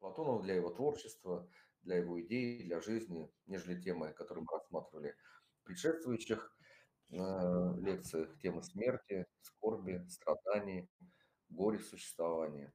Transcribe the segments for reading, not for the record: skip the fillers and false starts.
Платонова для его творчества, для его идей, для жизни, нежели темы, которые мы рассматривали в предшествующих лекциях, темы смерти, скорби, страданий, горя существования.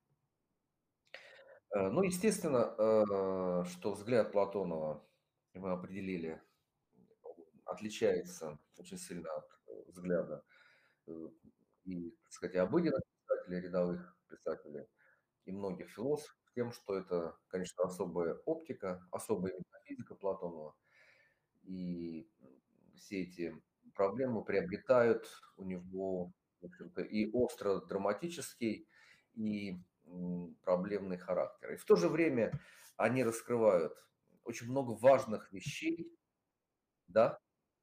Ну, естественно, что взгляд Платонова, мы определили, отличается очень сильно от взгляда э, и, так сказать, обыденных писателей, рядовых писателей и многих философов тем, что это, конечно, особая оптика, особая метафизика Платонова. И все эти проблемы приобретают у него, в общем-то, и остро-драматический, и проблемный характер. И в то же время они раскрывают очень много важных вещей, да,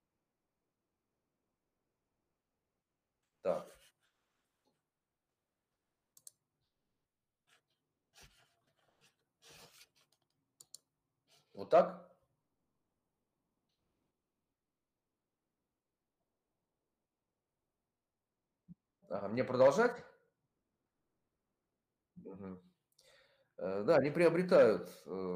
так, вот так. Ага, мне продолжать? Мгм. Да, они приобретают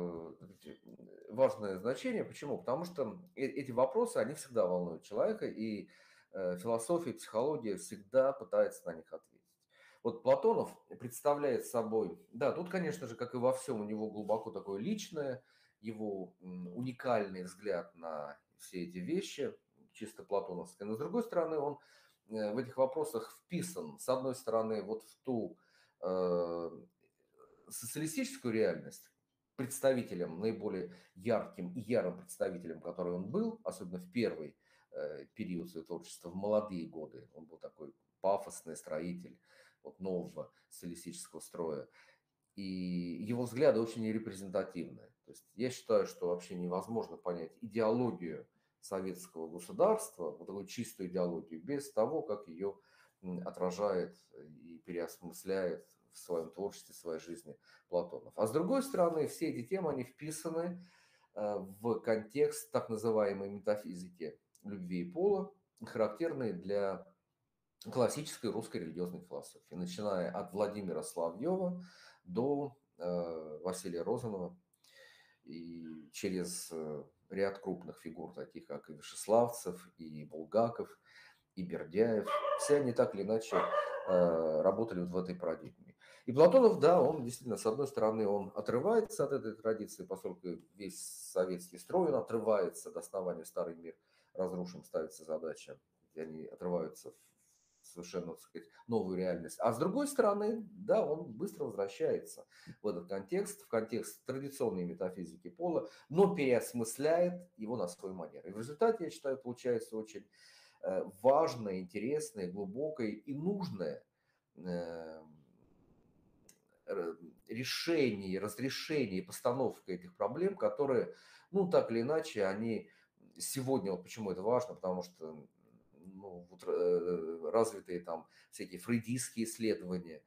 важное значение. Почему? Потому что эти вопросы, они всегда волнуют человека, и философия, психология всегда пытается на них ответить. Вот Платонов представляет собой, да, тут, конечно же, как и во всем, у него глубоко такое личное, его уникальный взгляд на все эти вещи, чисто платоновское. Но с другой стороны, он в этих вопросах вписан, с одной стороны, вот в ту э, социалистическую реальность, представителем, наиболее ярким и ярым представителем, который он был, особенно в первый период своего творчества, в молодые годы, он был такой пафосный строитель вот, нового социалистического строя. И его взгляды очень репрезентативны. То есть я считаю, что вообще невозможно понять идеологию советского государства, вот такую чистую идеологию, без того, как ее отражает и переосмысляет в своем творчестве, в своей жизни Платонов. А с другой стороны, все эти темы, они вписаны в контекст так называемой метафизики любви и пола, характерной для классической русской религиозной философии, начиная от Владимира Соловьева до Василия Розанова и через ряд крупных фигур, таких как и Вячеславцев, и Булгаков, и Бердяев. Все они так или иначе работали вот в этой парадигме. И Платонов, да, он действительно, с одной стороны, он отрывается от этой традиции, поскольку весь советский строй, он отрывается до основания, старый мир разрушим, ставится задача, где они отрываются в совершенно, так сказать, новую реальность. А с другой стороны, да, он быстро возвращается в этот контекст, в контекст традиционной метафизики пола, но переосмысляет его на свой манер. И в результате, я считаю, получается очень важное, интересное, глубокое и нужное э, решение, разрешение и постановка этих проблем, которые, ну, так или иначе, они сегодня, вот почему это важно, потому что ну, вот, развитые там всякие фрейдистские исследования,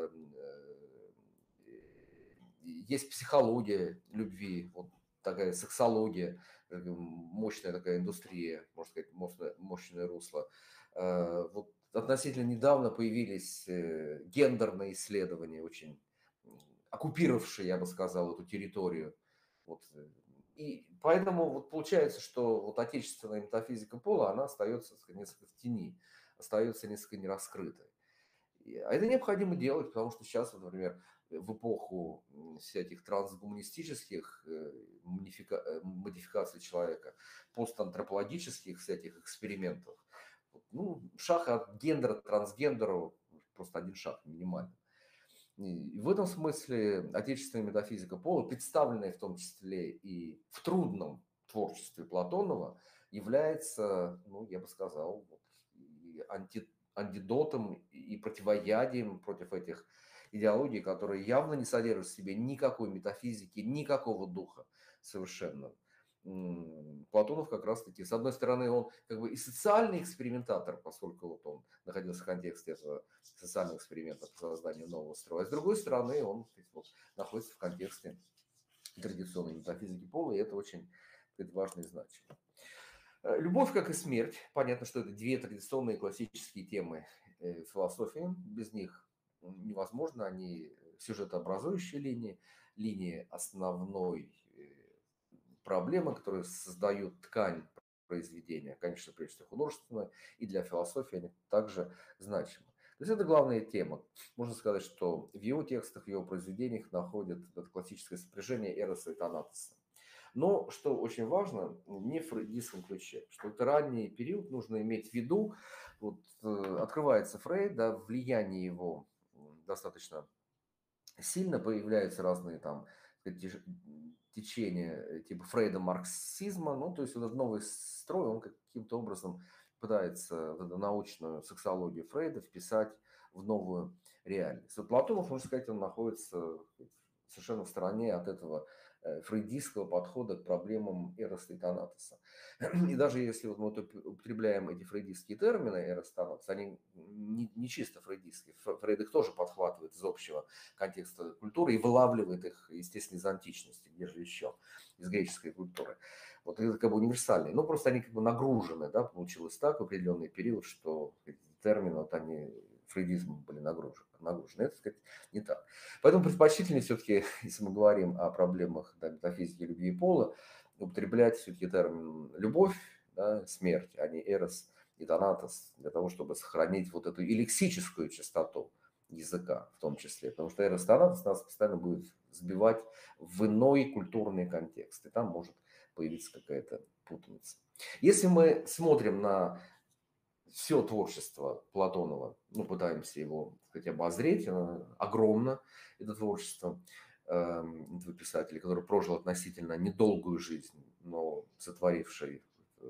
есть психология любви, вот такая сексология, мощная такая индустрия, можно сказать, мощное русло. Вот относительно недавно появились гендерные исследования, очень оккупировавшие, я бы сказал, эту территорию. Вот. И поэтому вот получается, что вот отечественная метафизика пола, она остается, так сказать, несколько в тени, остается несколько нераскрытой. А это необходимо делать, потому что сейчас, вот, например, в эпоху всяких трансгуманистических модификаций человека, постантропологических всяких экспериментов, ну, шаг от гендера к трансгендеру, просто один шаг минимальный. И в этом смысле отечественная метафизика пола, представленная в том числе и в трудном творчестве Платонова, является, ну, я бы сказал, вот, и антидотом и противоядием против этих идеологий, которые явно не содержат в себе никакой метафизики, никакого духа совершенно. Платонов как раз-таки, с одной стороны, он как бы и социальный экспериментатор, поскольку вот он находился в контексте этого социального эксперимента по созданию нового строя, а с другой стороны, он вот, находится в контексте традиционной метафизики пола, и это очень важно и значимо. Любовь, как и смерть. Понятно, что это две традиционные классические темы философии. Без них невозможно. Они сюжетообразующие линии. линии основной проблемы, которые создают ткань произведения, конечно, прежде всего художественное, и для философии они также значимы. То есть это главная тема. Можно сказать, что в его текстах, в его произведениях находят это классическое сопряжение Эроса и Танатоса. Но, что очень важно, не в фрейдистском ключе, что это ранний период нужно иметь в виду. Вот, открывается Фрейд, да, влияние его достаточно сильно, появляются разные там течения типа Фрейда марксизма, ну, то есть вот этот новый строй, он каким-то образом пытается вот эту научную сексологию Фрейда вписать в новую реальность. Вот Платонов, можно сказать, он находится совершенно в стороне от этого фрейдистского подхода к проблемам Эроса и Танатоса. И даже если вот мы употребляем эти фрейдистские термины Эрос и Танатос, они не чисто фрейдистские. Фрейд их тоже подхватывает из общего контекста культуры и вылавливает их, естественно, из античности, где же еще, из греческой культуры. Вот это как бы универсальные. Но просто они как бы нагружены, да, получилось так в определенный период, что эти термины, вот они фрейдизмом были нагружены. Это, так сказать, не так. Поэтому предпочтительнее все-таки, если мы говорим о проблемах, да, метафизики любви и пола, употреблять все-таки термин любовь, да, смерть, а не эрос и танатос, для того, чтобы сохранить вот эту и лексическую чистоту языка в том числе. Потому что эрос и танатос нас постоянно будет сбивать в иной культурный контекст. И там может появиться какая-то путаница. Если мы смотрим на все творчество Платонова, ну, пытаемся его, так сказать, обозреть, оно огромно, это творчество этого писателя, который прожил относительно недолгую жизнь, но сотворивший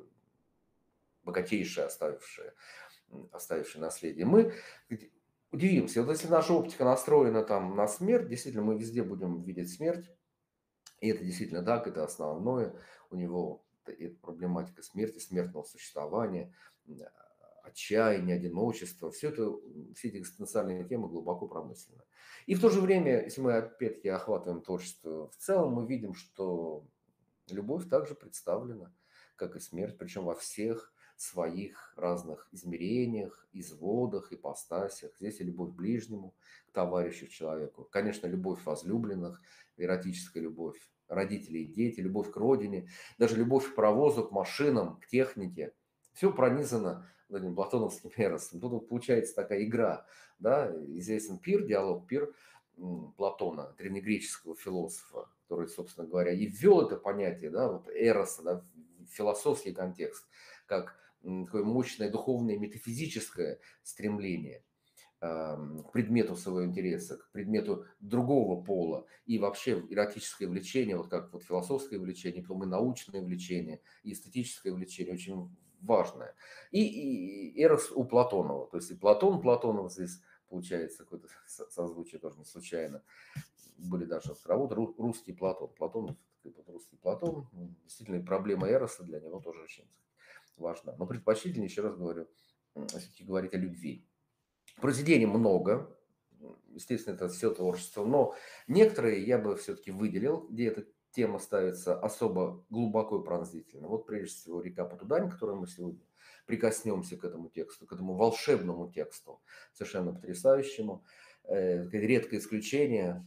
богатейшее, оставившее наследие. Мы удивимся, вот если наша оптика настроена там на смерть, действительно, мы везде будем видеть смерть, и это действительно так, это основное, у него это проблематика смерти, смертного существования, отчаяние, одиночество, все эти экзистенциальные темы глубоко промысленны. И в то же время, если мы опять-таки охватываем творчество в целом, мы видим, что любовь также представлена, как и смерть, причем во всех своих разных измерениях, изводах, ипостасях. Здесь и любовь к ближнему, к товарищу, к человеку. Конечно, любовь возлюбленных, эротическая любовь родителей и дети, любовь к родине, даже любовь к паровозу, к машинам, к технике. Все пронизано этим платоновским эросом. Тут вот получается такая игра. Да? Известен пир, диалог пир Платона, древнегреческого философа, который, собственно говоря, и ввел это понятие, да, вот эроса, да, в философский контекст, как такое мощное духовное метафизическое стремление к предмету своего интереса, к предмету другого пола, и вообще эротическое влечение, вот как вот философское влечение, потом и научное влечение, и эстетическое влечение, очень важное. И эрос у Платонова, то есть и Платонов здесь получается какое-то созвучие тоже не случайно. Были даже работы русский Платон. Платон, русский Платон, действительно проблема эроса для него тоже очень важна. Но предпочтительнее, еще раз говорю, все-таки говорить о любви. Произведений много, естественно, это все творчество, но некоторые я бы все-таки выделил, где эта тема ставится особо глубоко и пронзительно. Вот прежде всего «Река Потудань», которой мы сегодня прикоснемся к этому тексту, к этому волшебному тексту, совершенно потрясающему. Редкое исключение,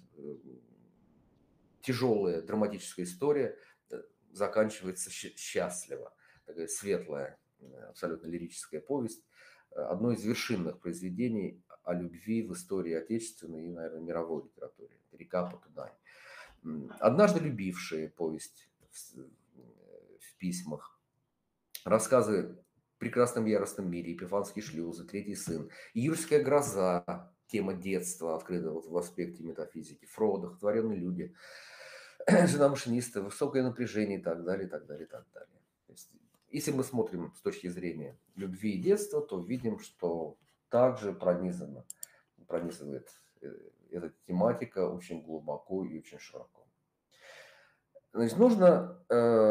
тяжелая драматическая история заканчивается счастливо. Такая светлая, абсолютно лирическая повесть. Одно из вершинных произведений о любви в истории отечественной и, наверное, мировой литературе. «Река Потудань». «Однажды любившие» повесть в письмах. Рассказы в «Прекрасном яростном мире», «Епифанские шлюзы», «Третий сын», «Июльская гроза», тема детства открыта вот в аспекте метафизики, Фродо, «Творенные люди», «Жена машиниста», «Высокое напряжение» и так далее, и так далее, и так далее. То есть, если мы смотрим с точки зрения любви и детства, то видим, что также пронизывает эта тематика очень глубоко и очень широко. Значит, нужно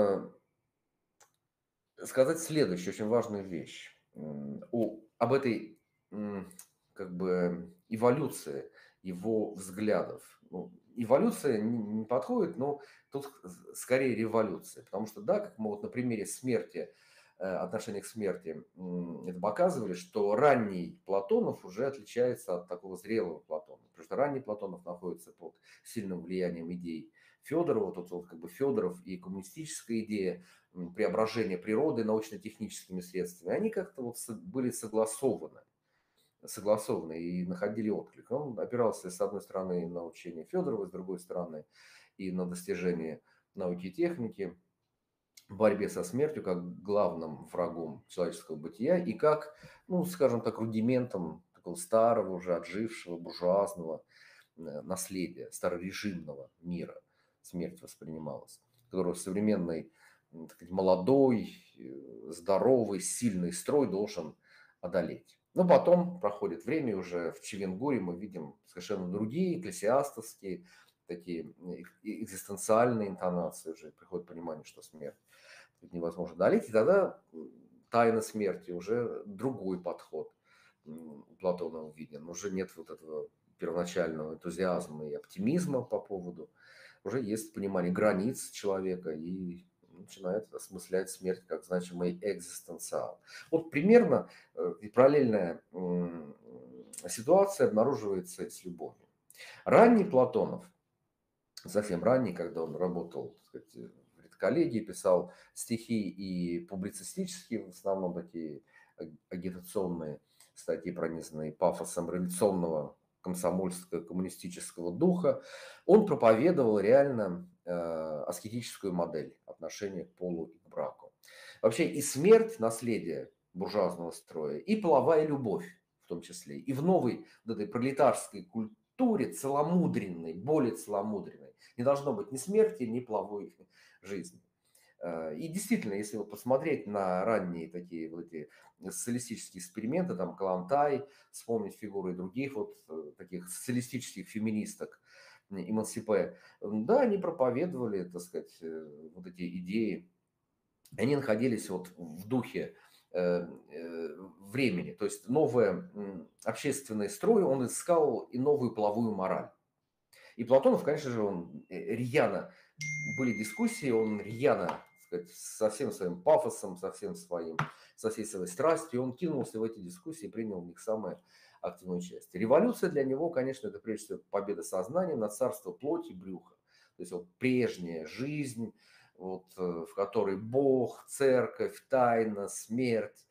сказать следующую очень важную вещь об этой как бы эволюции его взглядов. Ну, эволюция не подходит, но тут скорее революция. Потому что, да, как мы вот на примере смерти отношение к смерти, это показывали, что ранний Платонов уже отличается от такого зрелого Платона. Потому что ранний Платонов находится под сильным влиянием идей Федорова, тут вот как бы Федоров и коммунистическая идея преображения природы научно-техническими средствами, они как-то вот были согласованы и находили отклик. Он опирался, с одной стороны, на учение Федорова, с другой стороны, и на достижение науки и техники, в борьбе со смертью как главным врагом человеческого бытия и как, ну, скажем так, рудиментом такого старого, уже отжившего, буржуазного наследия, старорежимного мира смерть воспринималась, которую современный, так сказать, молодой, здоровый, сильный строй должен одолеть. Но потом проходит время, уже в Чевенгуре мы видим совершенно другие экклесиастовские, такие экзистенциальные интонации, уже приходит понимание, что смерть невозможно одолеть, и тогда тайна смерти, уже другой подход у Платона виден, уже нет вот этого первоначального энтузиазма и оптимизма по поводу, уже есть понимание границ человека и начинает осмыслять смерть как значимый экзистенциал. Вот примерно и параллельная ситуация обнаруживается с любовью. Ранний Платонов, совсем ранний, когда он работал, так сказать, в редколлегии, писал стихи и публицистические, в основном такие агитационные статьи, пронизанные пафосом революционного комсомольского коммунистического духа, он проповедовал реально аскетическую модель отношения к полу и к браку. Вообще и смерть, наследие буржуазного строя, и половая любовь в том числе, и в новой вот этой пролетарской культуре целомудренной, более целомудренной, не должно быть ни смерти, ни половой жизни. И действительно, если вот посмотреть на ранние такие вот эти социалистические эксперименты, там Калантай, вспомнить фигуры других вот таких социалистических феминисток, эмансипе, да, они проповедовали, так сказать, вот эти идеи, они находились вот в духе времени, то есть новый общественный строй, он искал и новую половую мораль. И Платонов, конечно же, он рьяно, были дискуссии, он рьяно, так сказать, со всем своим пафосом, со всей своей страстью, он кинулся в эти дискуссии и принял в них самое активное участие. Революция для него, конечно, это прежде всего победа сознания над царством плоти и брюха. То есть вот прежняя жизнь, вот, в которой Бог, церковь, тайна, смерть,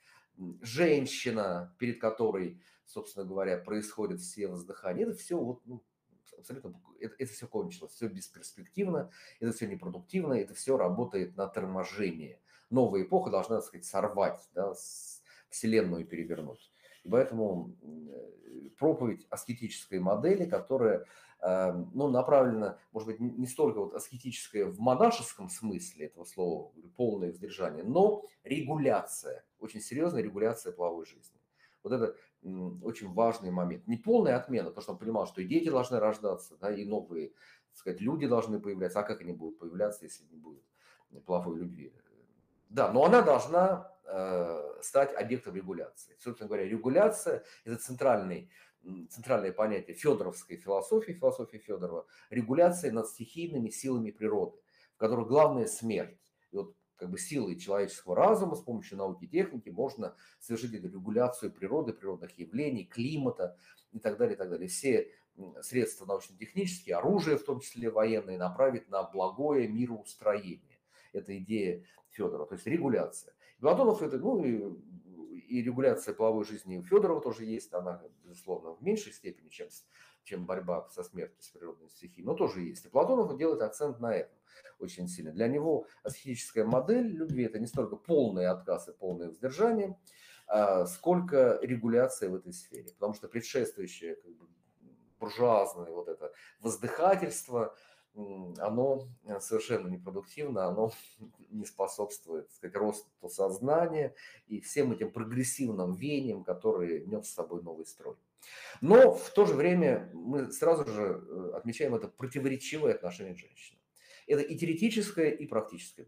женщина, перед которой, собственно говоря, происходят все воздыхания, это все вот, ну, абсолютно, это все кончилось, все бесперспективно, это все непродуктивно, это все работает на торможение. Новая эпоха должна, так сказать, сорвать, да, вселенную перевернуть. И поэтому проповедь аскетической модели, которая ну, направлена, может быть, не столько вот аскетическая в монашеском смысле этого слова, полное воздержание, но регуляция, очень серьезная регуляция половой жизни. Вот это очень важный момент. Не полная отмена, потому что он понимал, что и дети должны рождаться, да, и новые, так сказать, люди должны появляться. А как они будут появляться, если не будет половой любви? Да, но она должна стать объектом регуляции. Собственно говоря, регуляция – это центральное понятие федоровской философии Федорова, регуляция над стихийными силами природы, в которых главная смерть. И вот как бы силой человеческого разума с помощью науки и техники можно совершить эту регуляцию природы, природных явлений, климата и так далее, и так далее. Все средства научно-технические, оружие, в том числе военные, направить на благое мироустроение. Это идея Федорова, то есть регуляция. Платонов это, ну и регуляция половой жизни у Федорова тоже есть, она, безусловно, в меньшей степени, чем борьба со смертью, с природной стихией, но тоже есть. И Платонов делает акцент на этом очень сильно. Для него аскетическая модель любви – это не столько полный отказ и полное воздержание, сколько регуляция в этой сфере. Потому что предшествующее как бы, буржуазное вот это воздыхательство, оно совершенно непродуктивно, оно не способствует, так сказать, росту сознания и всем этим прогрессивным веяниям, которые нес с собой новый строй. Но в то же время мы сразу же отмечаем это противоречивое отношение к женщинам. Это и теоретическое, и практическое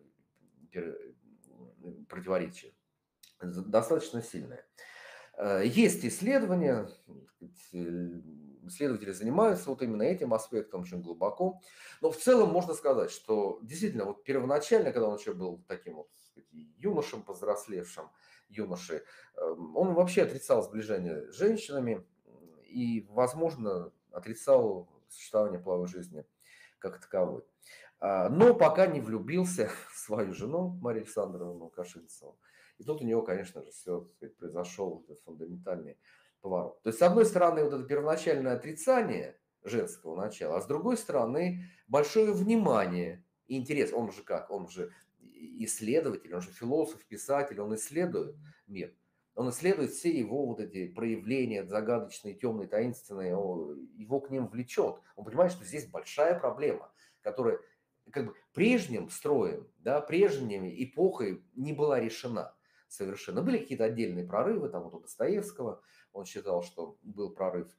противоречие. Достаточно сильное. Есть исследования, исследователи занимаются вот именно этим аспектом очень глубоко, но в целом можно сказать, что действительно вот первоначально, когда он еще был таким вот, юношам, повзрослевшим, юноши. Он вообще отрицал сближение с женщинами и, возможно, отрицал существование половой жизни как таковой. Но пока не влюбился в свою жену Марию Александровну Кашинцеву. И тут у него, конечно же, все произошел этот фундаментальный поворот. То есть, с одной стороны, вот это первоначальное отрицание женского начала, а с другой стороны, большое внимание и интерес. Он же как? Он же исследователь, он же философ, писатель, он исследует мир. Он исследует все его вот эти проявления, загадочные, темные, таинственные, его к ним влечет. Он понимает, что здесь большая проблема, которая как бы прежним строем, да, прежней эпохой не была решена совершенно. Были какие-то отдельные прорывы, там вот у Достоевского, он считал, что был прорыв,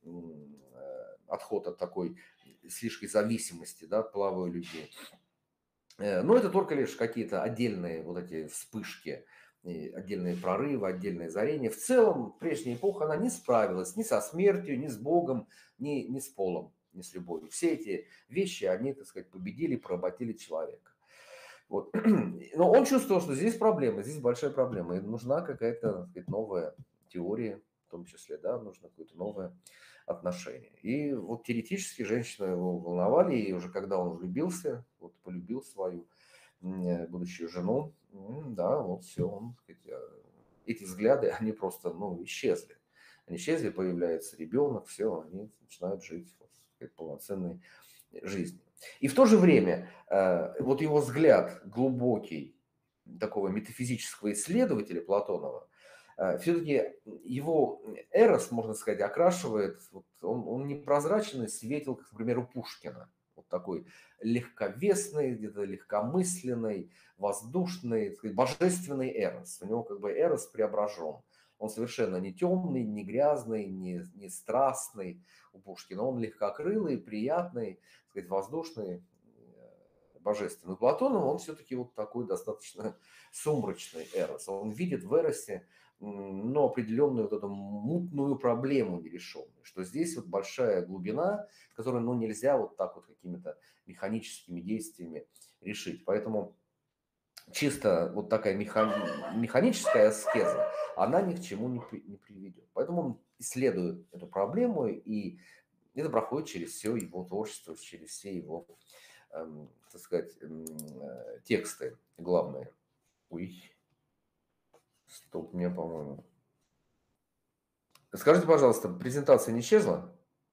отход от такой слишком зависимости, да, от половой любви. Но это только лишь какие-то отдельные вот эти вспышки, отдельные прорывы, отдельные озарения. В целом, прежняя эпоха, она не справилась ни со смертью, ни с Богом, ни с полом, ни с любовью. Все эти вещи, они, так сказать, победили, поработили человека. Вот. Но он чувствовал, что здесь проблема, здесь большая проблема. И нужна какая-то, так сказать, новая теория, в том числе, да, нужно какое-то новое отношение. И вот теоретически женщины его волновали, и уже когда он влюбился, вот полюбил свою будущую жену, да, вот все, он, так сказать, эти взгляды, они просто, ну, исчезли. Они исчезли, появляется ребенок, все, они начинают жить вот, сказать, полноценной жизнью. И в то же время вот его взгляд глубокий, такого метафизического исследователя Платонова, все-таки его Эрос, можно сказать, окрашивает, вот он непрозрачный, светил, как, например, у Пушкина. Вот такой легковесный, где-то легкомысленный, воздушный, так сказать, божественный Эрос. У него как бы Эрос преображен. Он совершенно не темный, не грязный, не страстный у Пушкина. Он легкокрылый, приятный, так сказать, воздушный, божественный. У Платонова он все-таки вот такой достаточно сумрачный Эрос. Он видит в Эросе, но определенную вот эту мутную проблему нерешенную, что здесь вот большая глубина, которую, ну, нельзя вот так вот какими-то механическими действиями решить. Поэтому чисто вот такая механическая аскеза, она ни к чему не приведет. Поэтому он исследует эту проблему, и это проходит через все его творчество, через все его, так сказать, тексты главные. Ой, стоп, у меня, по-моему. Скажите, пожалуйста, презентация не исчезла?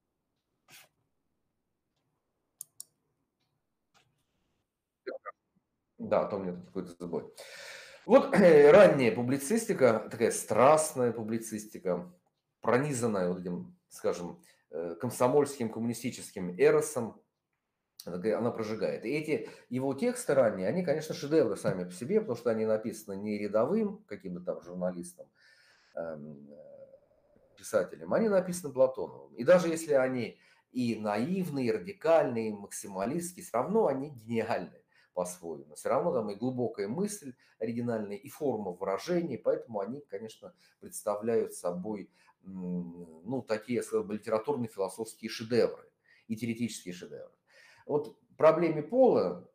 Да, то у меня тут какой-то сбой. Вот ранняя публицистика, такая страстная публицистика, пронизанная вот этим, скажем, комсомольским, коммунистическим эросом, она прожигает. И эти его тексты ранние, они, конечно, шедевры сами по себе, потому что они написаны не рядовым каким-то там журналистом, писателем, они написаны Платоновым. И даже если они и наивные, и радикальные, и максималистские, все равно они гениальны по-своему. Все равно там и глубокая мысль оригинальная, и форма выражений, поэтому они, конечно, представляют собой, ну, такие, я сказал бы, литературно-философские шедевры и теоретические шедевры. Вот проблеме пола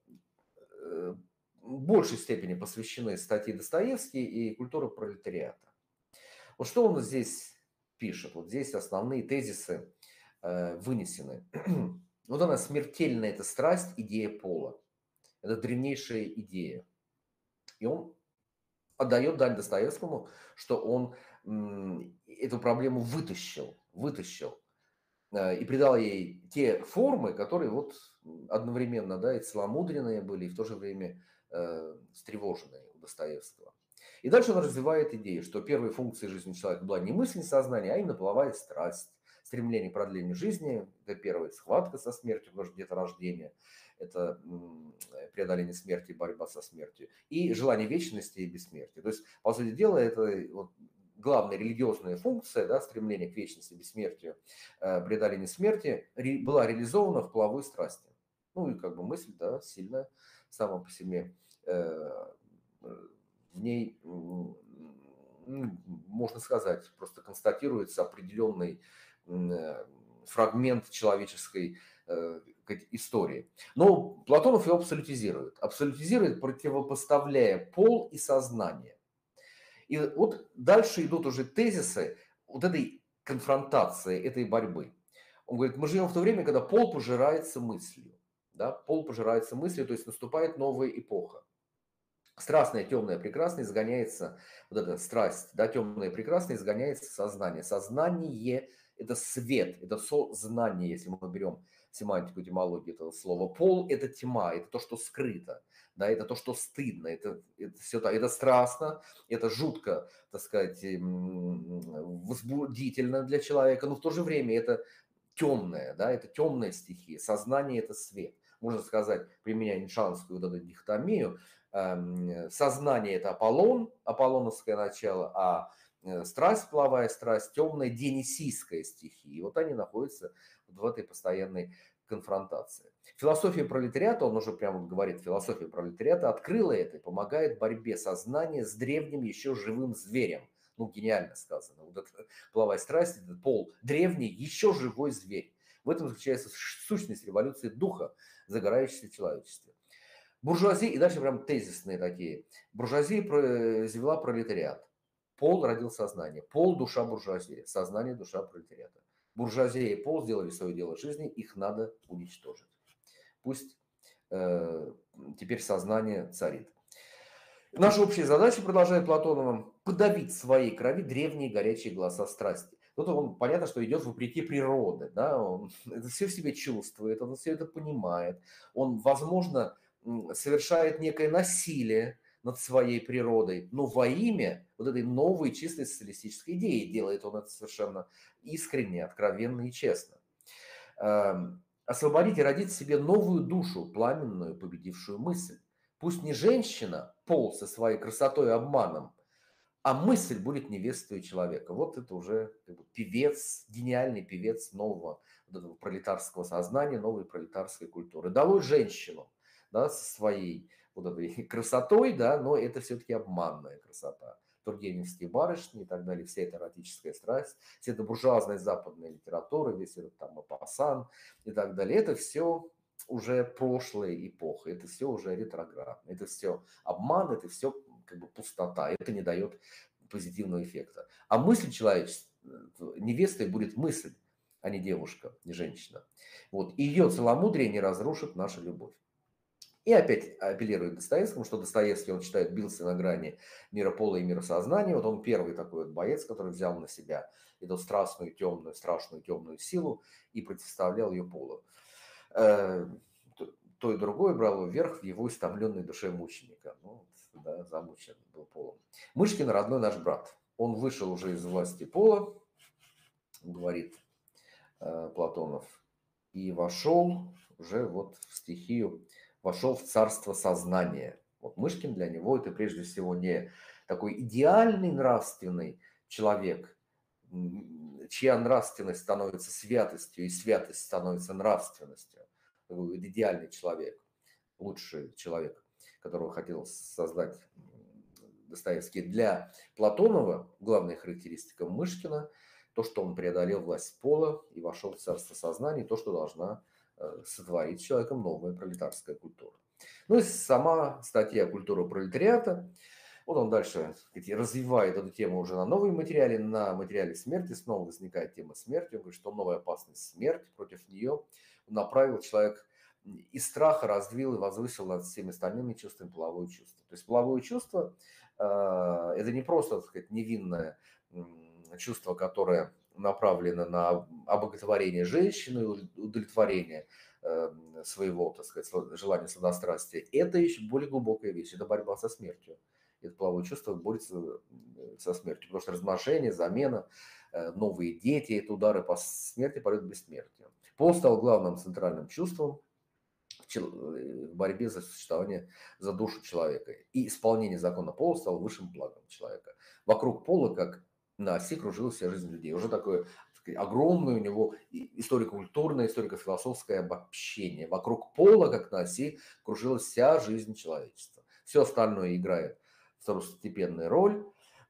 в большей степени посвящены статьи Достоевский и культура пролетариата. Вот что он здесь пишет? Вот здесь основные тезисы вынесены. Вот она смертельная, это страсть, идея пола. Это древнейшая идея. И он отдает дань Достоевскому, что он эту проблему вытащил и придал ей те формы, которые вот одновременно, да, и целомудренные были, и в то же время встревоженные у Достоевского. И дальше он развивает идею, что первой функцией жизни человека была не мысль, не сознание, а именно половая страсть, стремление к продлению жизни, это первая схватка со смертью, потому что где-то рождение, это преодоление смерти, борьба со смертью, и желание вечности и бессмертия. То есть, по сути дела, это вот главная религиозная функция, да, стремление к вечности, бессмертию, преодоление смерти, была реализована в половой страсти. Ну и как бы мысль, да, сильная сама по себе, в ней, можно сказать, просто констатируется определенный фрагмент человеческой истории. Но Платонов его абсолютизирует, противопоставляя пол и сознание. И вот дальше идут уже тезисы вот этой конфронтации, этой борьбы. Он говорит, мы живем в то время, когда пол пожирается мыслью. Да? Пол пожирается мыслью, то есть наступает новая эпоха. Страстное, темное, прекрасное изгоняется, вот эта страсть, да, темное, прекрасное изгоняется сознание. Сознание – это свет, это сознание, если мы берем семантику, этимологию этого слова. Пол – это тьма, это то, что скрыто, да, это то, что стыдно, это все так, это страстно, это жутко, так сказать, возбудительно для человека, но в то же время это темное, да, это темная стихия, сознание – это свет. Можно сказать, применяя ницшанскую вот эту дихотомию, сознание – это Аполлон, аполлоновское начало, а страсть, половая страсть, темная дионисийская стихия. И вот они находятся в этой постоянной конфронтации. Философия пролетариата, он уже прямо говорит, философия пролетариата открыла это и помогает в борьбе сознания с древним еще живым зверем. Ну, гениально сказано. Вот эта половая страсть, этот пол древний, еще живой зверь. В этом заключается сущность революции духа, загорающейся в человечестве. Буржуазия, и дальше прям тезисные такие. Буржуазия произвела пролетариат. Пол родил сознание. Пол – душа буржуазии. Сознание – душа пролетариата. Буржуазия и пол сделали свое дело жизни, их надо уничтожить. Пусть теперь сознание царит. Наша общая задача, продолжает Платонова, подавить в своей крови древние горячие голоса страсти. Тут он, понятно, что идет вопреки природе, да, он это все в себе чувствует, он все это понимает, он, возможно, совершает некое насилие над своей природой, но во имя вот этой новой чистой социалистической идеи делает он это совершенно искренне, откровенно и честно. Освободить и родить в себе новую душу, пламенную, победившую мысль. Пусть не женщина, пол со своей красотой и обманом, а мысль будет невестой человека. Вот это уже как бы певец, гениальный певец нового вот этого пролетарского сознания, новой пролетарской культуры. Долой женщину, да, со своей вот этой красотой, да, но это все-таки обманная красота. Тургеневские барышни и так далее, вся эта эротическая страсть, вся эта буржуазная западная литература, весь этот там Мопассан и так далее, это все уже прошлая эпоха, это все уже ретроградно, это все обман, это все как бы пустота, это не дает позитивного эффекта. А мысль человечества, невестой будет мысль, а не девушка, не женщина. Вот. И ее целомудрие не разрушит наша любовь. И опять апеллирует к Достоевскому, что Достоевский, он считает, бился на грани мира пола и мира сознания. Вот он первый такой вот боец, который взял на себя эту страстную, темную, страшную, темную силу и противоставлял ее полу. То и другое брало вверх в его истомленной душе мученика. Ну, да, замучен был полом. Мышкин родной наш брат. Он вышел уже из власти пола, говорит Платонов, и вошел уже вот в стихию, вошел в царство сознания. Вот Мышкин для него это прежде всего не такой идеальный нравственный человек, чья нравственность становится святостью, и святость становится нравственностью. Такой идеальный человек, лучший человек, которого хотел создать Достоевский. Для Платонова главная характеристика Мышкина – то, что он преодолел власть пола и вошел в царство сознания, то, что должна сотворить с человеком новая пролетарская культура. Ну и сама статья «Культура пролетариата», вот он дальше, сказать, развивает эту тему уже на материале смерти, снова возникает тема смерти, он говорит, что новая опасность смерть, против нее направил человек из страха раздвил и возвысил над всеми остальными чувствами половое чувство. То есть половое чувство это не просто, так сказать, невинное чувство, которое направлено на обоготворение женщины, удовлетворение своего, так сказать, желания сладострастия. Это еще более глубокая вещь, это борьба со смертью. Это половое чувство борется со смертью, потому что размножение, замена, новые дети, это удары по смерти, порой к бессмертию. Пол стал главным центральным чувством в борьбе за существование, за душу человека. И исполнение закона пола стало высшим благом человека. Вокруг пола, как на оси, кружилась вся жизнь людей. Уже такое огромное у него историко-культурное, историко-философское обобщение. Вокруг пола, как на оси, кружилась вся жизнь человечества. Все остальное играет второстепенную роль.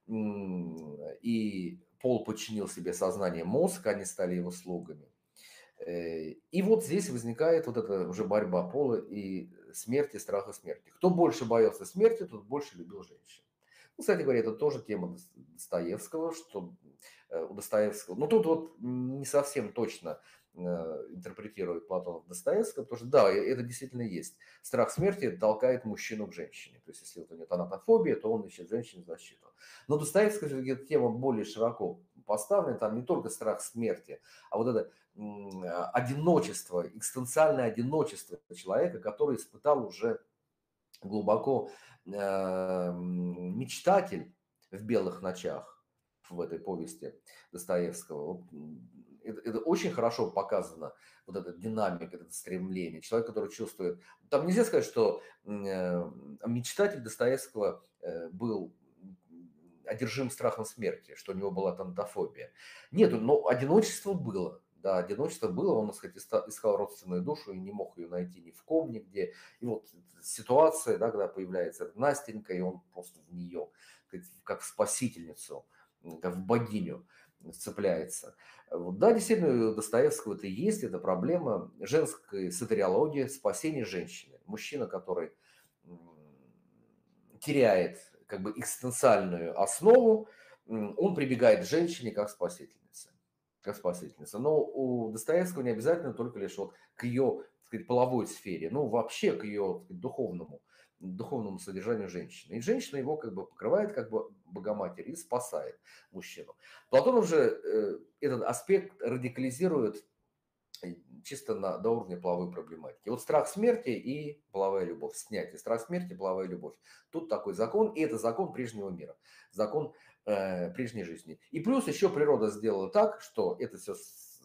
И пол подчинил себе сознание мозг, они стали его слугами. И вот здесь возникает вот эта уже борьба пола и смерти, страха смерти. Кто больше боялся смерти, тот больше любил женщин. Ну, кстати говоря, это тоже тема Достоевского, что у Достоевского. Но тут вот не совсем точно интерпретирует Платонов Достоевского, потому что да, это действительно есть. Страх смерти толкает мужчину к женщине. То есть, если вот у него тонатофобия, то он ищет женщин в защиту. Но Достоевский все-таки эта тема более широко поставлена. Там не только страх смерти, а вот это одиночество, экзистенциальное одиночество человека, который испытал уже глубоко мечтатель в «Белых ночах», в этой повести Достоевского. Вот, это очень хорошо показано, вот эта динамика, это стремление. Человек, который чувствует... Там нельзя сказать, что мечтатель Достоевского был одержим страхом смерти, что у него была тонатофобия. Нет, но одиночество было. Да, одиночество было, он, так сказать, искал родственную душу и не мог ее найти ни в ком, нигде. И вот ситуация, да, когда появляется Настенька, и он просто в нее, как в спасительницу, как в богиню цепляется. Вот, да, действительно, у Достоевского это есть, это проблема женской сатериологии, спасения женщины. Мужчина, который теряет как бы экзистенциальную основу, он прибегает к женщине как спасительнице. Как спасительница. Но у Достоевского не обязательно только лишь вот к ее, так сказать, половой сфере, ну вообще к ее, так сказать, духовному содержанию женщины. И женщина его как бы покрывает как бы Богоматерь и спасает мужчину. Платонов же этот аспект радикализирует чисто до уровня половой проблематики. Вот страх смерти и половая любовь. Снятие страх смерти, половая любовь. Тут такой закон, и это закон прежнего мира. Закон прежней жизни. И плюс еще природа сделала так, что это все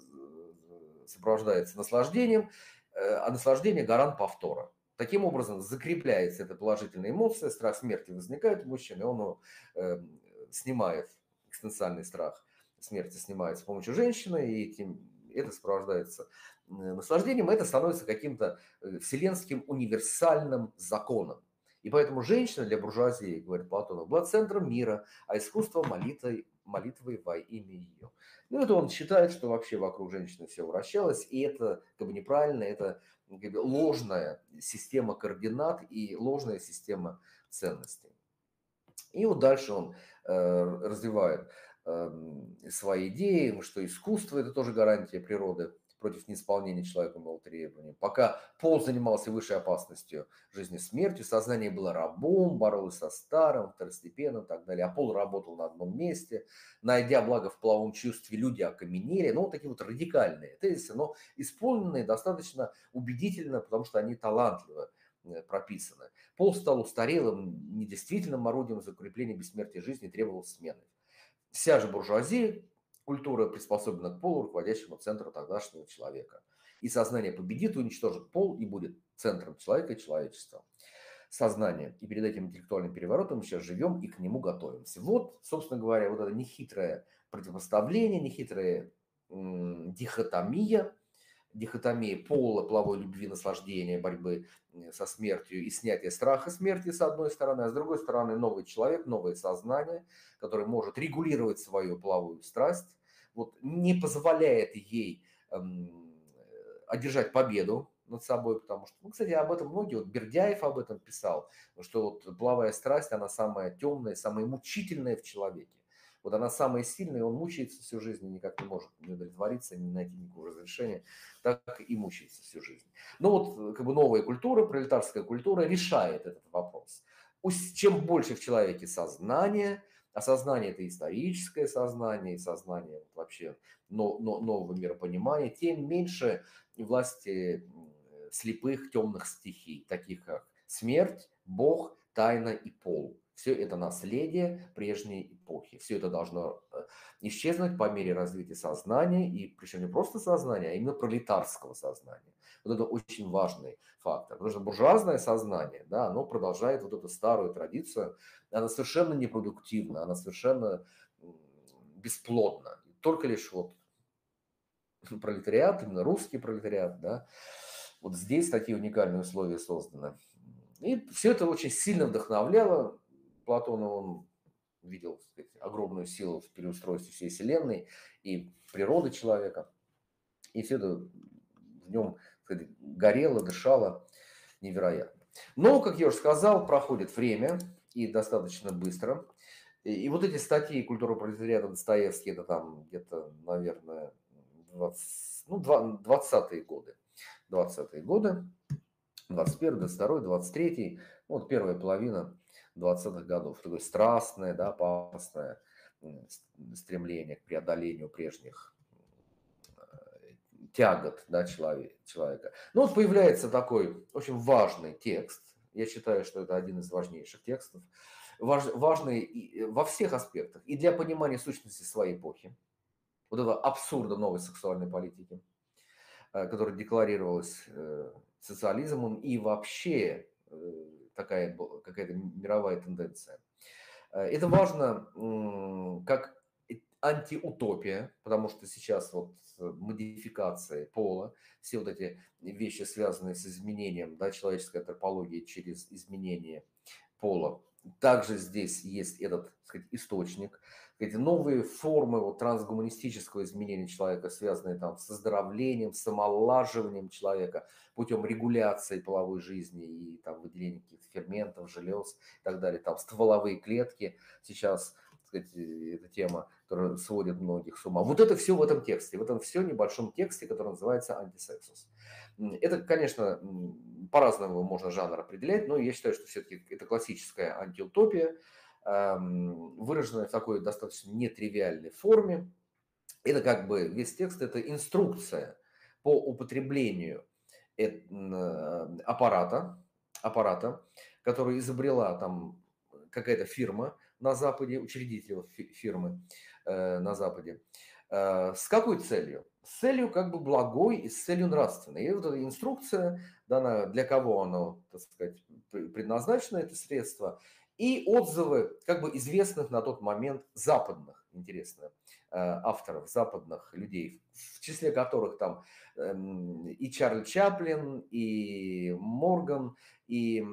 сопровождается наслаждением, а наслаждение гарант повтора. Таким образом закрепляется эта положительная эмоция, страх смерти возникает у мужчины, он снимает экзистенциальный страх смерти, снимает с помощью женщины, и это сопровождается наслаждением, это становится каким-то вселенским универсальным законом. И поэтому женщина для буржуазии, говорит Платонов, была центром мира, а искусство молитвой во имя ее. Ну, это он считает, что вообще вокруг женщины все вращалось, и это как бы неправильно, это как бы ложная система координат и ложная система ценностей. И вот дальше он развивает свои идеи, что искусство – это тоже гарантия природы против неисполнения человеком его требований. Пока пол занимался высшей опасностью жизни смертью, сознание было рабом, боролось со старым, второстепенным и так далее, а пол работал на одном месте. Найдя благо в половом чувстве, люди окаменели. Ну, вот такие вот радикальные тезисы, но исполненные достаточно убедительно, потому что они талантливы прописаны. Пол стал устарелым, недействительным орудием закрепления бессмертия жизни, требовал смены. Вся же буржуазия, культура приспособлена к полу, руководящему центру тогдашнего человека. И сознание победит, уничтожит пол и будет центром человека и человечества. Сознание. И перед этим интеллектуальным переворотом мы сейчас живем и к нему готовимся. Вот, собственно говоря, вот это нехитрое противопоставление, нехитрая дихотомия пола, половой любви, наслаждения, борьбы со смертью и снятия страха смерти с одной стороны, а с другой стороны новый человек, новое сознание, которое может регулировать свою половую страсть, вот, не позволяет ей одержать победу над собой, потому что, ну, кстати, об этом многие, вот Бердяев об этом писал, что вот половая страсть, она самая темная, самая мучительная в человеке. Вот она самая сильная, и он мучается всю жизнь, и никак не может не удовлетвориться, не найти никакого разрешения, так и мучается всю жизнь. Но вот как бы новая культура, пролетарская культура решает этот вопрос. Чем больше в человеке сознания, а сознание это историческое сознание, и сознание вообще нового миропонимания, тем меньше власти слепых темных стихий, таких как смерть, Бог, тайна и пол. Все это наследие прежней эпохи. Все это должно исчезнуть по мере развития сознания, и причем не просто сознания, а именно пролетарского сознания. Вот это очень важный фактор. Потому что буржуазное сознание, да, оно продолжает вот эту старую традицию, она совершенно непродуктивна, она совершенно бесплодна. Только лишь вот пролетариат, именно русский пролетариат, да, вот здесь такие уникальные условия созданы. И все это очень сильно вдохновляло Платона. Он видел, так сказать, огромную силу в переустройстве всей Вселенной и природы человека. И все это в нем, так сказать, горело, дышало невероятно. Но, как я уже сказал, проходит время, и достаточно быстро. И вот эти статьи «Культура пролетариата» Достоевский, это там где-то, наверное, 20-е годы. 20-е годы, 21, 22, 23, вот первая половина 20-х годов. Такое страстное, да, пафосное стремление к преодолению прежних тягот, да, человека. Ну вот появляется такой очень важный текст. Я считаю, что это один из важнейших текстов. Важный во всех аспектах. И для понимания сущности своей эпохи. Вот этого абсурда новой сексуальной политики, которая декларировалась социализмом, и вообще такая какая-то мировая тенденция. Это важно как антиутопия, потому что сейчас вот модификация пола, все вот эти вещи, связанные с изменением, да, человеческой антропологии через изменение пола. Также здесь есть этот, так сказать, источник. Эти новые формы вот, трансгуманистического изменения человека, связанные там с оздоровлением, с омолаживанием человека путем регуляции половой жизни и там, выделения каких-то ферментов, желез и так далее. Там стволовые клетки сейчас, так сказать, эта тема, которая сводит многих с ума. Вот это все в этом тексте, в этом все небольшом тексте, который называется «Антисексус». Это, конечно, по-разному можно жанр определять, но я считаю, что все-таки это классическая антиутопия, выраженная в такой достаточно нетривиальной форме. Это как бы весь текст, это инструкция по употреблению аппарата, который изобрела там какая-то фирма на Западе, учредитель фирмы на Западе. С какой целью? С целью как бы благой и с целью нравственной. И вот эта инструкция дана, для кого оно, так сказать, предназначено, это средство, и отзывы как бы известных на тот момент западных, интересно, авторов, западных людей, в числе которых там и Чарли Чаплин, и Морган, и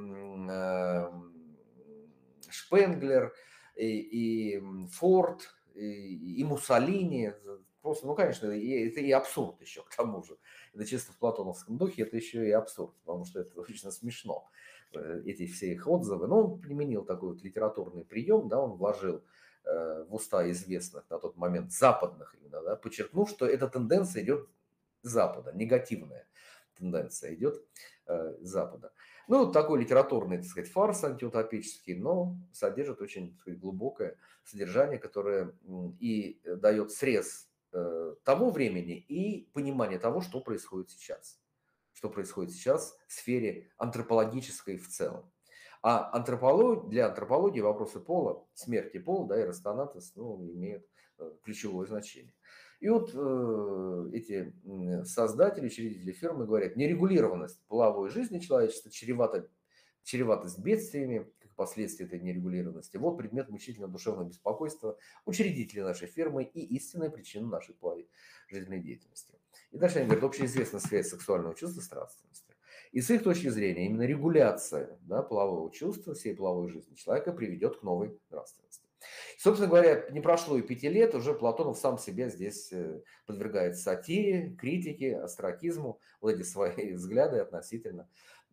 Шпенглер, и Форд, и Муссолини. Просто, ну, конечно, это и абсурд еще к тому же. Это чисто в платоновском духе, это еще и абсурд, потому что это очень смешно, эти все их отзывы. Но он применил такой вот литературный прием, да, он вложил в уста известных на тот момент западных именно, да, подчеркнув, что эта тенденция идет с Запада, негативная тенденция идет с Запада. Ну, вот такой литературный, так сказать, фарс антиутопический, но содержит очень, так сказать, глубокое содержание, которое и дает срез того времени и понимание того, что происходит сейчас. Что происходит сейчас в сфере антропологической в целом. А для антропологии вопросы пола, смерти пола, да, и эростонатос, ну, имеют ключевое значение. И вот эти создатели, учредители фирмы говорят, нерегулированность половой жизни человечества чреватость бедствиями, как последствия этой нерегулированности. Вот предмет мучительного душевного беспокойства учредителей нашей фирмы и истинная причина нашей жизненной деятельности. И дальше они говорят, общеизвестна связь сексуального чувства с нравственностью. И с их точки зрения именно регуляция, да, полового чувства, всей половой жизни человека приведет к новой нравственности. Собственно говоря, не прошло и 5 лет, уже Платонов сам себя здесь подвергает сатире, критике, остракизму, вот эти свои взгляды относительно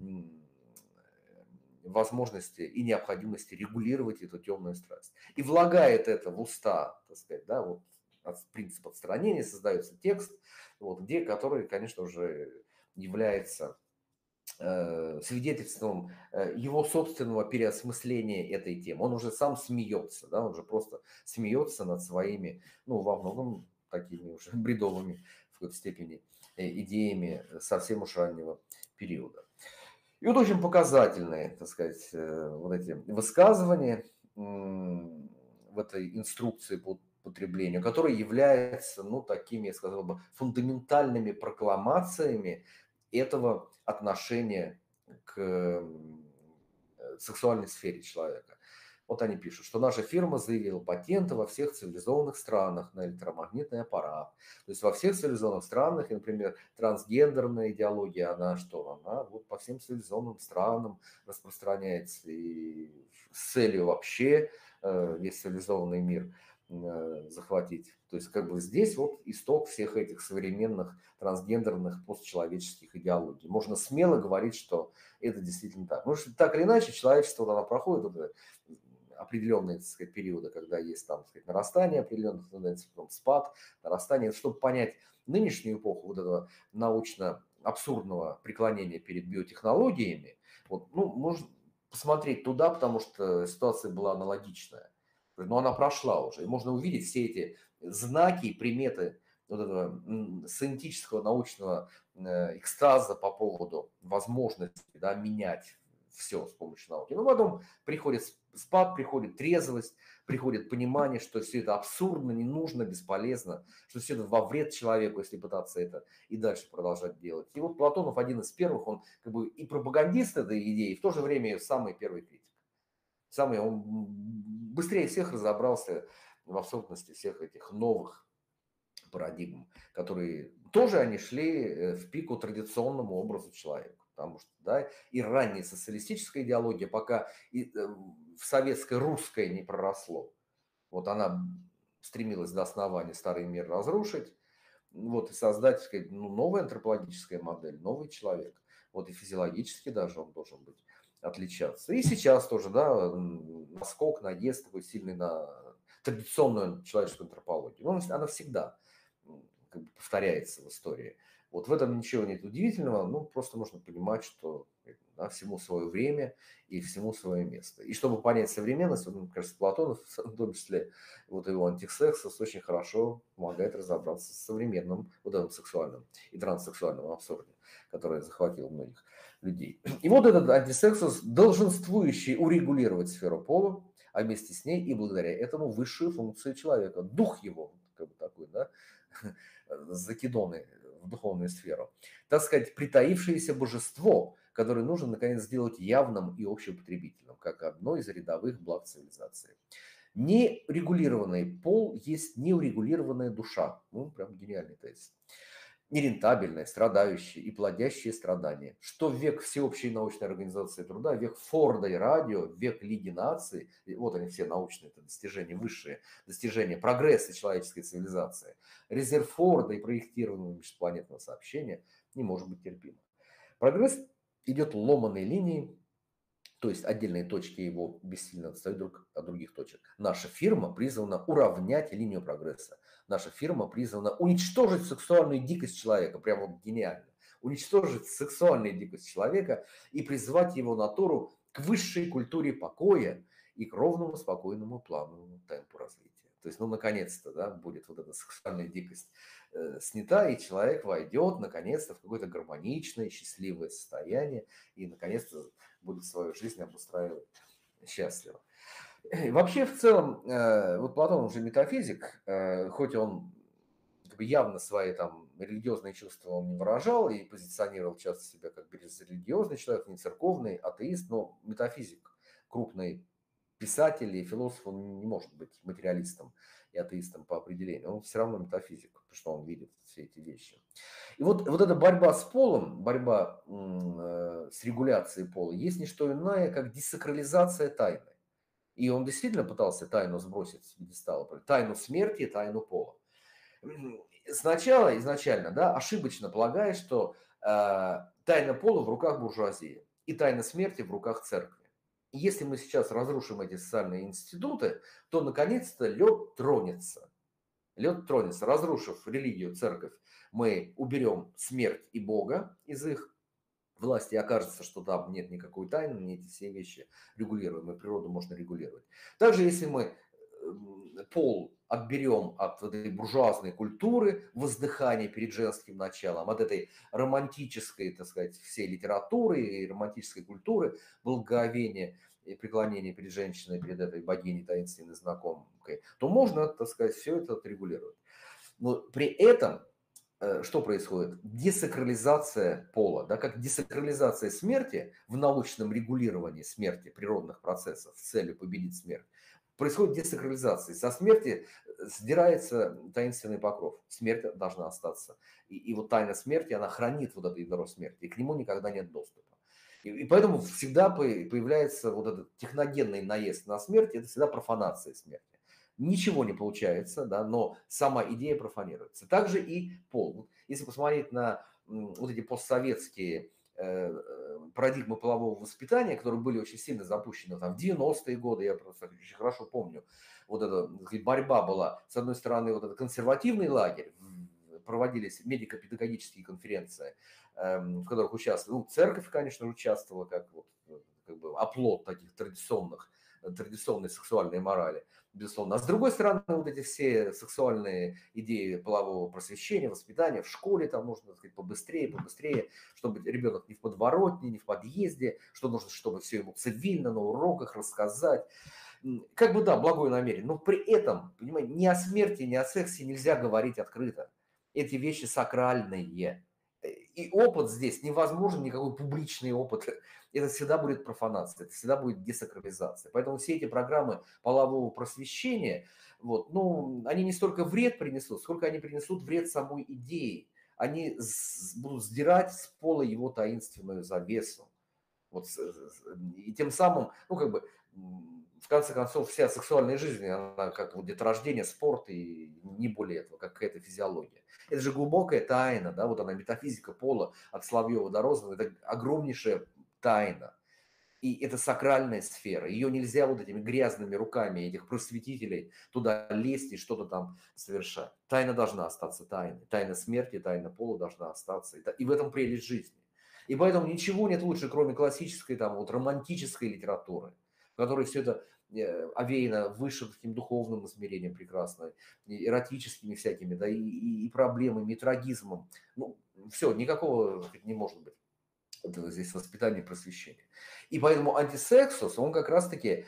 возможности и необходимости регулировать эту темную страсть. И влагает это в уста, так сказать, да, вот принцип отстранения, создается текст, вот, который, конечно, уже является свидетельством его собственного переосмысления этой темы. Он уже сам смеется, да, он же просто смеется над своими, ну, во многом такими уже бредовыми в какой-то степени идеями совсем уж раннего периода. И вот очень показательные, так сказать, вот эти высказывания в этой инструкции по потреблению, которые являются, ну, такими, я сказал бы, фундаментальными прокламациями этого отношения к сексуальной сфере человека. Вот они пишут, что наша фирма заявила патенты во всех цивилизованных странах на электромагнитный аппарат. То есть во всех цивилизованных странах, и, например, трансгендерная идеология, она что? Она вот по всем цивилизованным странам распространяется и с целью вообще весь цивилизованный мир захватить. То есть как бы здесь вот исток всех этих современных трансгендерных постчеловеческих идеологий. Можно смело говорить, что это действительно так. Потому что так или иначе человечество вот, оно проходит вот определенные, так сказать, периоды, когда есть там, так сказать, нарастание определенных тенденций, потом спад, нарастание. Чтобы понять нынешнюю эпоху вот этого научно-абсурдного преклонения перед биотехнологиями, вот, ну, можно посмотреть туда, потому что ситуация была аналогичная. Но она прошла уже. И можно увидеть все эти знаки, приметы вот этого синтетического научного экстаза по поводу возможности, да, менять все с помощью науки. Но потом приходит спад, приходит трезвость, приходит понимание, что все это абсурдно, не нужно, бесполезно, что все это во вред человеку, если пытаться это и дальше продолжать делать. И вот Платонов один из первых, он как бы и пропагандист этой идеи, и в то же время самый первый критик. Он быстрее всех разобрался в абсурдности всех этих новых парадигм, которые тоже они шли в пику традиционному образу человека. Потому что, да, и ранняя социалистическая идеология, пока и в советской русской не проросло. Вот она стремилась до основания старый мир разрушить, вот, и создать, сказать, ну, новая антропологическая модель, новый человек. Вот и физиологически даже он должен быть отличаться. И сейчас тоже, да, наскок, наезд такой сильный на традиционную человеческую антропологию. Но она всегда как бы повторяется в истории. Вот в этом ничего нет удивительного, ну, просто нужно понимать, что, да, всему свое время и всему свое место. И чтобы понять современность, вот, мне кажется, Платонов, в том числе вот его антисексус, очень хорошо помогает разобраться с современным вот этим сексуальным и транссексуальным абсурде, который захватил многих людей. И вот этот антисексус, долженствующий урегулировать сферу пола, а вместе с ней и благодаря этому высшую функцию человека, дух его, как бы такой, да, закидоны в духовную сферу, так сказать, притаившееся божество, которое нужно, наконец, сделать явным и общеупотребительным, как одно из рядовых благ цивилизации. Нерегулированный пол есть неурегулированная душа. Ну, прям гениальный тезис. Нерентабельное, страдающее и плодящее страдания. Что в век всеобщей научной организации труда, век Форда и радио, век Лиги наций, вот они все научные достижения, высшие достижения прогресса человеческой цивилизации, Резерфорда и проектированного межпланетного сообщения не может быть терпимо. Прогресс идет ломаной линией, то есть отдельные точки его бессильно отстают друг от других точек. Наша фирма призвана уравнять линию прогресса. Наша фирма призвана уничтожить сексуальную дикость человека. Прям вот гениально. Уничтожить сексуальную дикость человека и призвать его натуру к высшей культуре покоя и к ровному, спокойному, плавному темпу развития. То есть, ну, наконец-то, да, будет вот эта сексуальная дикость снята, и человек войдет, наконец-то, в какое-то гармоничное, счастливое состояние, и, наконец-то, будет свою жизнь обустраивать счастливо. И вообще, в целом, вот Платон уже метафизик, хоть он как бы явно свои там религиозные чувства он не выражал и позиционировал часто себя как безрелигиозный человек, не церковный, атеист, но метафизик, крупный писатель и философ, он не может быть материалистом и атеистом по определению. Он все равно метафизик, потому что он видит все эти вещи. И вот эта борьба с полом, борьба с регуляцией пола, есть не что иное, как десакрализация тайны. И он действительно пытался тайну сбросить с пьедестала, тайну смерти и тайну пола. Сначала, изначально, да, ошибочно полагая, что тайна пола в руках буржуазии и тайна смерти в руках церкви. И если мы сейчас разрушим эти социальные институты, то наконец-то лед тронется. Лед тронется. Разрушив религию, церковь, мы уберем смерть и Бога из их власти, и окажется, что там нет никакой тайны, не эти все вещи регулируемые, природу можно регулировать. Также, если мы пол отберем от этой буржуазной культуры, воздыхания перед женским началом, от этой романтической, так сказать, всей литературы и романтической культуры, благоговения и преклонения перед женщиной, перед этой богиней таинственной знакомкой, то можно, так сказать, все это отрегулировать. Но при этом что происходит? Десакрализация пола, да, как десакрализация смерти в научном регулировании смерти природных процессов с целью победить смерть. Происходит десакрализация. Со смерти сдирается таинственный покров. Смерть должна остаться. И вот тайна смерти, она хранит вот это ядро смерти, и к нему никогда нет доступа. И поэтому всегда появляется вот этот техногенный наезд на смерть, это всегда профанация смерти. ничего не получается, да, но сама идея профанируется. Также и пол. Вот если посмотреть на вот эти постсоветские парадигмы полового воспитания, которые были очень сильно запущены там, в 90-е годы, я просто очень хорошо помню, вот эта так сказать, борьба была, с одной стороны, вот этот консервативный лагерь, проводились медико-педагогические конференции, в которых участвовали, ну, церковь, конечно, участвовала, как бы оплот таких традиционной сексуальной морали, безусловно. А с другой стороны, вот эти все сексуальные идеи полового просвещения, воспитания в школе, там нужно, так сказать, побыстрее, чтобы ребенок не в подворотне, не в подъезде, что нужно, чтобы все ему цивильно на уроках рассказать. Как бы, да, благое намерение, но при этом, понимаете, ни о смерти, ни о сексе нельзя говорить открыто. Эти вещи сакральные. И опыт здесь невозможен, никакой публичный опыт. Это всегда будет профанация, это всегда будет десакрализация. Поэтому все эти программы полового просвещения, вот, ну, они не столько вред принесут, сколько они принесут вред самой идее. Они будут сдирать с пола его таинственную завесу. Вот, и тем самым, ну, как бы, в конце концов, вся сексуальная жизнь, она как вот деторождение, спорт и не более этого, как какая-то физиология. Это же глубокая тайна, да, вот она, метафизика пола от Соловьева до Розанова, это огромнейшая тайна. И это сакральная сфера. Ее нельзя вот этими грязными руками этих просветителей туда лезть и что-то там совершать. Тайна должна остаться тайной. Тайна смерти, тайна пола должна остаться. И в этом прелесть жизни. И поэтому ничего нет лучше, кроме классической, там, вот, романтической литературы, в которой все это овеяно высшим таким духовным измерением прекрасно, эротическими всякими, да, и проблемами, и трагизмом. Ну, все, никакого не может быть. Это здесь воспитание и просвещение. И поэтому антисексус, он как раз-таки,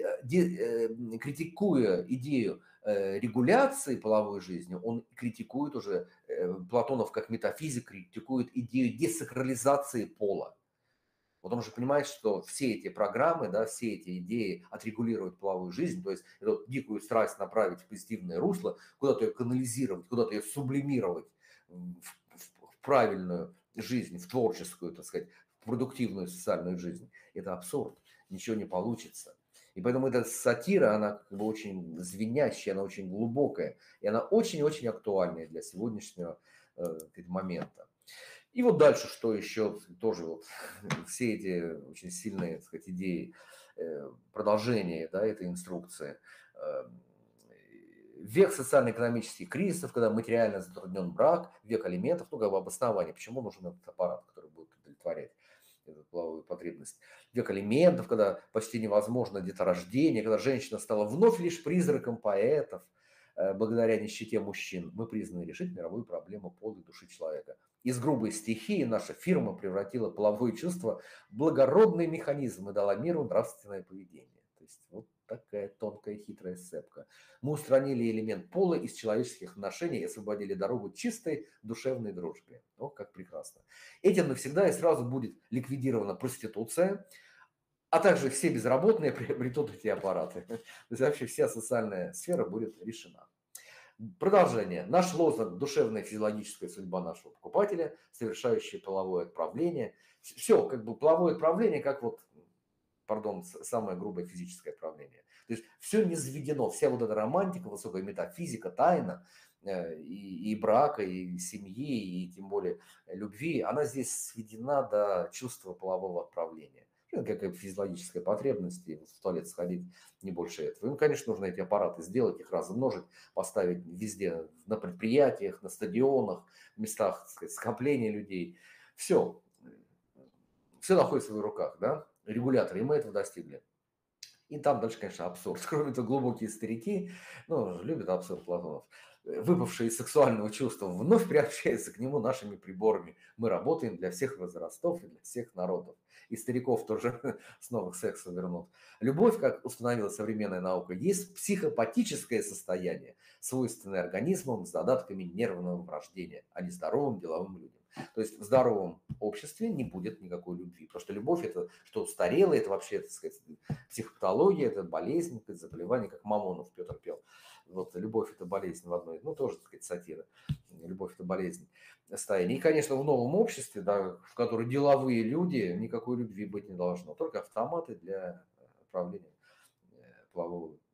критикуя идею регуляции половой жизни, он критикует уже, Платонов как метафизик, критикует идею десакрализации пола. Вот он же понимает, что все эти программы, да, все эти идеи отрегулировать половую жизнь, то есть эту дикую страсть направить в позитивное русло, куда-то ее канализировать, куда-то ее сублимировать в правильную жизнь, в творческую, так сказать, в продуктивную социальную жизнь. Это абсурд, ничего не получится. И поэтому эта сатира, она как бы очень звенящая, она очень глубокая, и она очень-очень актуальная для сегодняшнего момента. И вот дальше, что еще тоже вот все эти очень сильные, так сказать, идеи продолжения, да, этой инструкции. Век социально-экономических кризисов, когда материально затруднен брак, век алиментов, ну, как бы обоснование, почему нужен этот аппарат, который будет удовлетворять эту половую потребность. Век алиментов, когда почти невозможно деторождение, когда женщина стала вновь лишь призраком поэтов, благодаря нищете мужчин. Мы призваны решить мировую проблему пола и души человека. Из грубой стихии наша фирма превратила половое чувство в благородный механизм и дала миру нравственное поведение. То есть вот такая тонкая хитрая сцепка. Мы устранили элемент пола из человеческих отношений и освободили дорогу чистой душевной дружбе. О, как прекрасно. Этим навсегда и сразу будет ликвидирована проституция, а также все безработные приобретут эти аппараты. То есть вообще вся социальная сфера будет решена. Продолжение. Наш лозунг – душевная физиологическая судьба нашего покупателя, совершающий половое отправление. Все, как бы половое отправление, как вот, пардон, самое грубое физическое отправление. То есть все не заведено, вся вот эта романтика, высокая метафизика, тайна и брака, и семьи, и тем более любви, она здесь сведена до чувства полового отправления. Это как физиологическая потребность, и в туалет сходить, не больше этого. Им, конечно, нужно эти аппараты сделать, их размножить, поставить везде, на предприятиях, на стадионах, в местах, так сказать, скопления людей. Все находится в их руках, да, регуляторы, и мы этого достигли. И там дальше, конечно, абсурд. Кроме того, глубокие старики, ну, любят абсурд Платонов, выпавшие из сексуального чувства, вновь приобщаются к нему нашими приборами. Мы работаем для всех возрастов и для всех народов. И стариков тоже снова к сексу вернут. Любовь, как установила современная наука, есть психопатическое состояние, свойственное организмам с задатками нервного врождения, а не здоровым деловым людям. То есть в здоровом обществе не будет никакой любви, потому что любовь это что устарело, это вообще, так сказать, психопатология, это болезнь, это заболевание, как Мамонов Петр пел. Вот любовь это болезнь в одной, ну тоже, так сказать, сатира. Любовь это болезнь состояние. И, конечно, в новом обществе, да, в котором деловые люди, никакой любви быть не должно, только автоматы для управления половой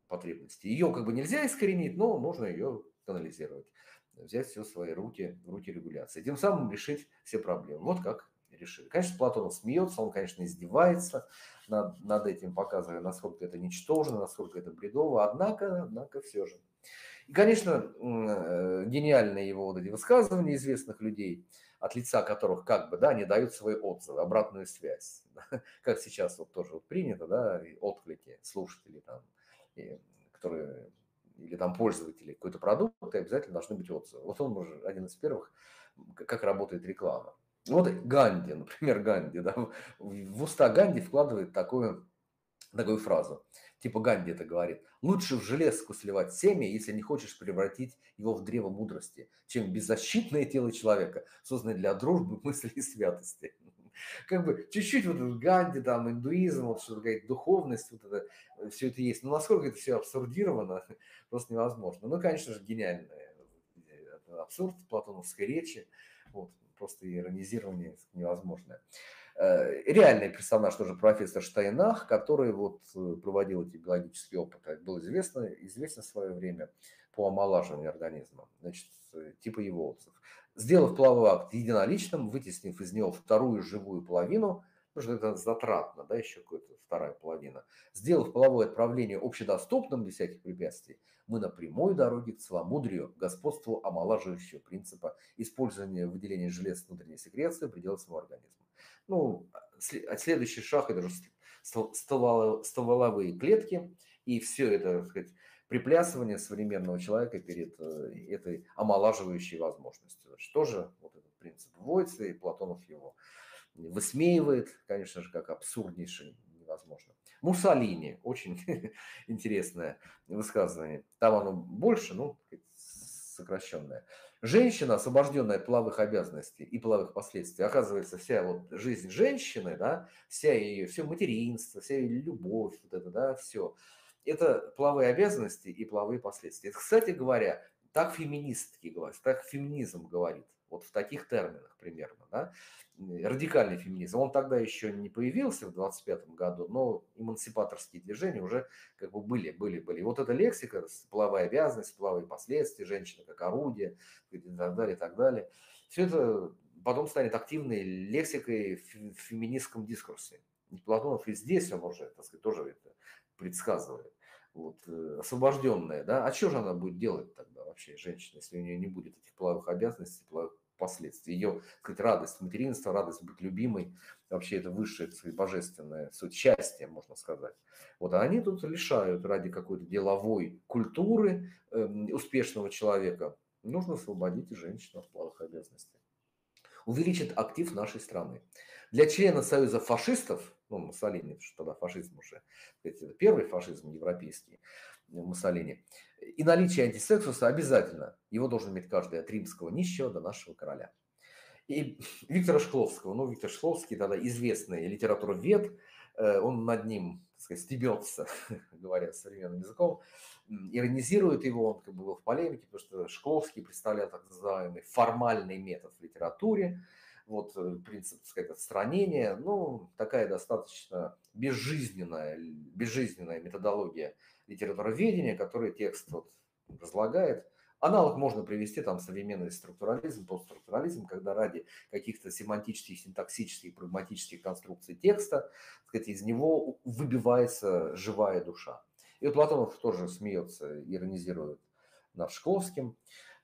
потребности. Ее как бы нельзя искоренить, но можно ее канализировать, взять все в свои руки, в руки регуляции. Тем самым решить все проблемы. Вот как решили. Конечно, Платонов смеется, он, конечно, издевается над этим, показывая, насколько это ничтожно, насколько это бредово, однако все же. И, конечно, гениальные его вот эти высказывания известных людей, от лица которых как бы, да, они дают свои отзывы, обратную связь. Как сейчас вот тоже вот принято, да, отклики слушателей там, которые или там пользователи какой-то продукт, обязательно должны быть отзывы. Вот он уже один из первых, как работает реклама. Вот Ганди, например, Ганди, да, в уста Ганди вкладывает такую фразу. Типа Ганди это говорит. Лучше в железку сливать семя, если не хочешь превратить его в древо мудрости, чем беззащитное тело человека, созданное для дружбы, мысли и святости. Как бы чуть-чуть вот Ганди, там, индуизм, вот что-то, какая-то духовность, вот это, все это есть. Но насколько это все абсурдировано, просто невозможно. Ну, конечно же, гениальное абсурд платоновской речи, вот, просто иронизирование невозможное. Реальный персонаж тоже профессор Штайнах, который вот проводил эти биологические опыты, был известен в свое время по омолаживанию организма. Значит, типа его отзыв. Сделав половой акт единоличным, вытеснив из него вторую живую половину, потому что это затратно, да, еще какая-то вторая половина. Сделав половое отправление общедоступным без всяких препятствий, мы на прямой дороге к целомудрию, господству омолаживающего принципа использования выделения желез внутренней секреции в пределах своего организма. Ну, следующий шаг – это же стволовые клетки, и все это, так сказать, приплясывание современного человека перед этой омолаживающей возможностью. Значит, тоже вот этот принцип вводится, и Платонов его высмеивает, конечно же, как абсурднейший, невозможно. Муссолини, очень интересное высказывание. Там оно больше, ну, сокращенное. Женщина, освобожденная от половых обязанностей и половых последствий, оказывается, вся вот жизнь женщины, да, все материнство, вся ее любовь, вот это, да, все. Это половые обязанности и половые последствия. Это, кстати говоря, так феминистки говорят, так феминизм говорит. Вот в таких терминах примерно, да. Радикальный феминизм. Он тогда еще не появился в 25 году, но эмансипаторские движения уже как бы были. И вот эта лексика, половая обязанность, половые последствия, женщина как орудие и так далее, и так далее. Все это потом станет активной лексикой в феминистском дискурсе. И Платонов и здесь он уже, так сказать, тоже это предсказывает. Вот, освобожденная, да, а что же она будет делать тогда вообще, женщина, если у нее не будет этих половых обязанностей, половых последствий? Ее, так сказать, радость материнства, радость быть любимой, вообще это высшее, так сказать, божественное, суть счастья, можно сказать. Вот, а они тут лишают ради какой-то деловой культуры успешного человека. Нужно освободить женщину от половых обязанностей. Увеличит актив нашей страны. Для члена Союза фашистов, ну, Муссолини, что тогда фашизм уже, это первый фашизм европейский, Муссолини, и наличие антисексуса обязательно. Его должен иметь каждый от римского нищего до нашего короля. И Виктора Шкловского, ну, Виктор Шкловский тогда известный литературовед, он над ним, так сказать, стебется, говоря современным языком, иронизирует его, он как бы был в полемике, потому что Шкловский представлял так называемый формальный метод в литературе, вот принцип, так сказать, отстранения, ну, такая достаточно безжизненная методология литературоведения, который текст вот разлагает. Аналог можно привести, там, современный структурализм, постструктурализм, когда ради каких-то семантических, синтаксических, прагматических конструкций текста, так сказать, из него выбивается живая душа. И вот Платонов тоже смеется, иронизирует над Шкловским,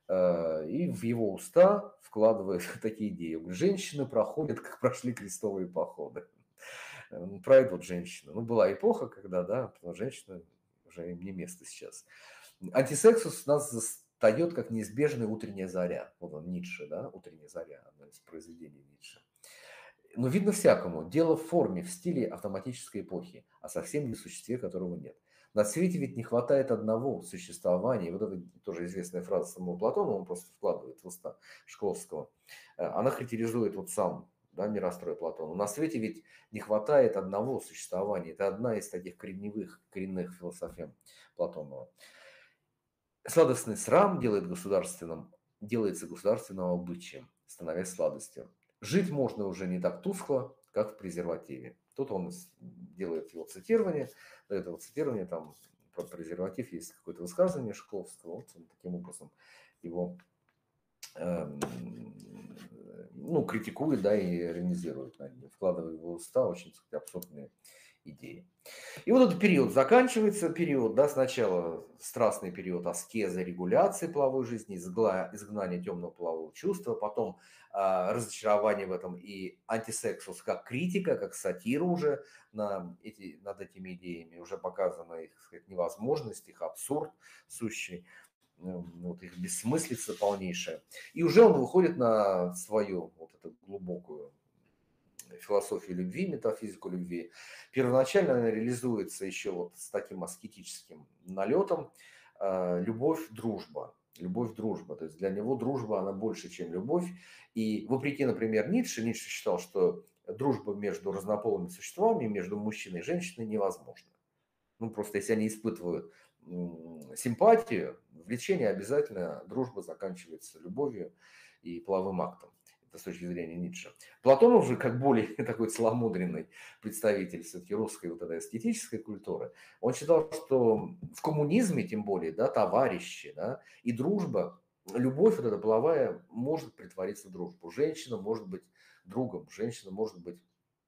и в его уста вкладывает такие идеи. Женщины проходят, как прошли крестовые походы. Про это вот женщина. Ну, была эпоха, когда, да, женщины уже им не место сейчас. Антисексус нас застает как неизбежная утренняя заря. Вот он, Ницше, да, утренняя заря, одно из произведений Ницше. Но видно всякому. Дело в форме, в стиле автоматической эпохи, а совсем не в существе, которого нет. На свете ведь не хватает одного существования. И вот это тоже известная фраза самого Платона, он просто вкладывает в уста Шкловского. Она характеризует вот сам, да, мирострой Платона. На свете ведь не хватает одного существования. Это одна из таких коренных философем Платонова. Сладостный срам делается государственным обычаем, становясь сладостью. Жить можно уже не так тускло, как в презервативе. Тут он делает его цитирование, до этого цитирования там про презерватив есть какое-то высказывание Шкловского, вот он таким образом его ну, критикует, да, и иронизирует над ним, вкладывая в его уста очень, так сказать, абсурдные идеи. И вот этот период заканчивается, период, да, сначала страстный период аскезы, регуляции половой жизни, изгнания темного полового чувства, потом разочарование в этом и антисексус как критика, как сатира уже над этими идеями, уже показана их, так сказать, невозможность, их абсурд сущий, вот их бессмыслица полнейшая. И уже он выходит на свою вот эту глубокую философию любви, метафизику любви. Первоначально она реализуется еще вот с таким аскетическим налетом. Любовь, дружба. Любовь, дружба. То есть для него дружба, она больше, чем любовь. И вопреки, например, Ницше считал, что дружба между разнополыми существами, между мужчиной и женщиной невозможна. Ну, просто если они испытывают симпатию, влечение, обязательно дружба заканчивается любовью и половым актом. Это с точки зрения Ницше. Платонов же, как более такой целомудренный представитель все-таки русской вот этой эстетической культуры, он считал, что в коммунизме, тем более, да, товарищи, да, и дружба, любовь вот эта половая может притвориться в дружбу. Женщина может быть другом, женщина может быть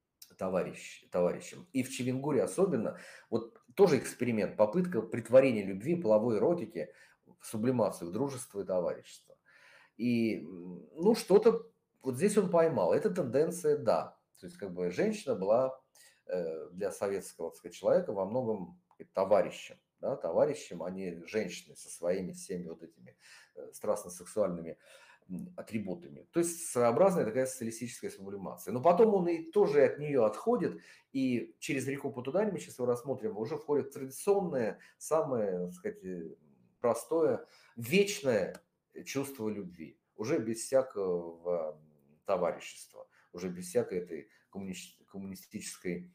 товарищем. И в Чевенгуре особенно, вот тоже эксперимент, попытка притворения любви, половой эротики в сублимацию, в дружество и товарищество. И, ну, что-то вот здесь он поймал. Эта тенденция, да. То есть, как бы, женщина была для советского, так сказать, человека во многом товарищем. Да, товарищем, а не женщиной со своими всеми вот этими страстно-сексуальными атрибутами. То есть своеобразная такая социалистическая сублимация. Но потом он и тоже от нее отходит, и через реку Потудари, мы сейчас его рассмотрим, уже входит традиционное, самое, так сказать, простое, вечное чувство любви. Уже без всякого товарищества, уже без всякой этой коммунистической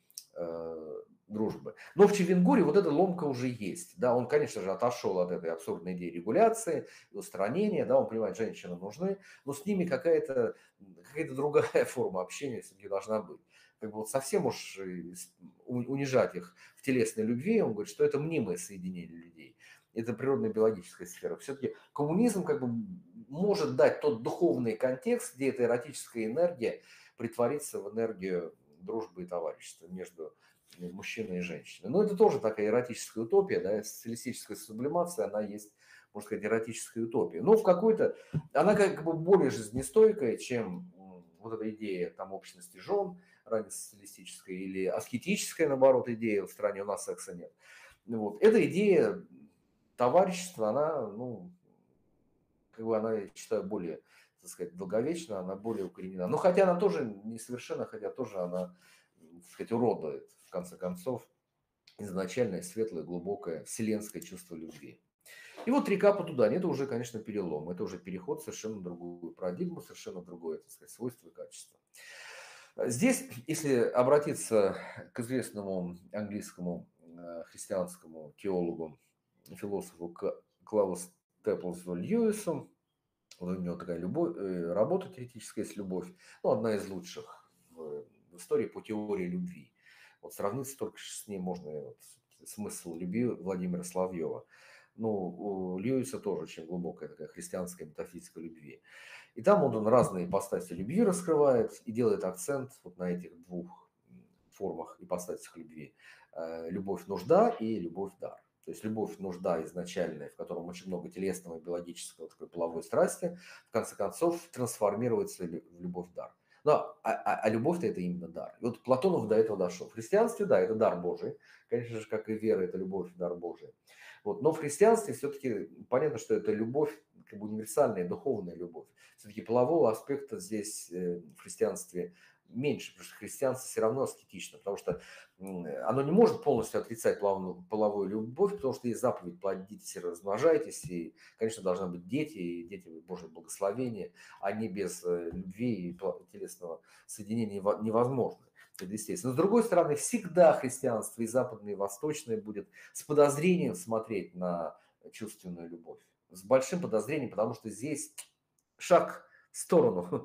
дружбы. Но в Чевенгуре вот эта ломка уже есть. Да, он, конечно же, отошел от этой абсурдной идеи регуляции, устранения, да, он понимает, женщины нужны, но с ними какая-то другая форма общения все-таки должна быть. Как бы вот совсем уж унижать их в телесной любви, он говорит, что это мнимое соединение людей. Это природная биологическая сфера. Все-таки коммунизм как бы может дать тот духовный контекст, где эта эротическая энергия притворится в энергию дружбы и товарищества между мужчиной и женщиной. Но это тоже такая эротическая утопия, да, социалистическая сублимация, она есть, можно сказать, эротическая утопия. Но в какой-то, она как бы более жизнестойкая, чем вот эта идея там общности жен, ранее социалистическая, или аскетическая, наоборот, идея в стране у нас секса нет. Вот. Эта идея товарищества, она, ну, как бы она, я считаю, более, так сказать, долговечна, она более укоренена. Но хотя она тоже несовершенна, хотя тоже она, так сказать, уродует, в конце концов, изначальное светлое, глубокое, вселенское чувство любви. И вот река Потудань, это уже, конечно, перелом, это уже переход в совершенно другую парадигму, совершенно другое, так сказать, свойство и качество. Здесь, если обратиться к известному английскому христианскому теологу, философу Клаву Степлзу Льюису, у него такая работа теоретическая есть «Любовь», ну, одна из лучших в истории по теории любви. Вот сравниться только с ней можно, вот, смысл любви Владимира Соловьева. Ну, у Льюиса тоже очень глубокая такая христианская метафизика любви. И там он разные ипостаси любви раскрывает и делает акцент вот на этих двух формах ипостасях любви. Любовь нужда и любовь дар. То есть любовь нужда изначальная, в котором очень много телесного и биологического такой половой страсти, в конце концов трансформируется в любовь дар. А любовь-то это именно дар. И вот Платонов до этого дошел. В христианстве, да, это дар Божий. Конечно же, как и вера, это любовь, дар Божий. Вот. Но в христианстве все-таки понятно, что это любовь, как бы универсальная, духовная любовь. Все-таки полового аспекта здесь в христианстве меньше, потому что христианство все равно аскетично, потому что оно не может полностью отрицать половую любовь, потому что есть заповедь «плодитесь и размножайтесь», и, конечно, должны быть дети, и дети Божье благословение, они без любви и телесного соединения невозможны. Это естественно. Но с другой стороны, всегда христианство и западное, и восточное будет с подозрением смотреть на чувственную любовь. С большим подозрением, потому что здесь шаг в сторону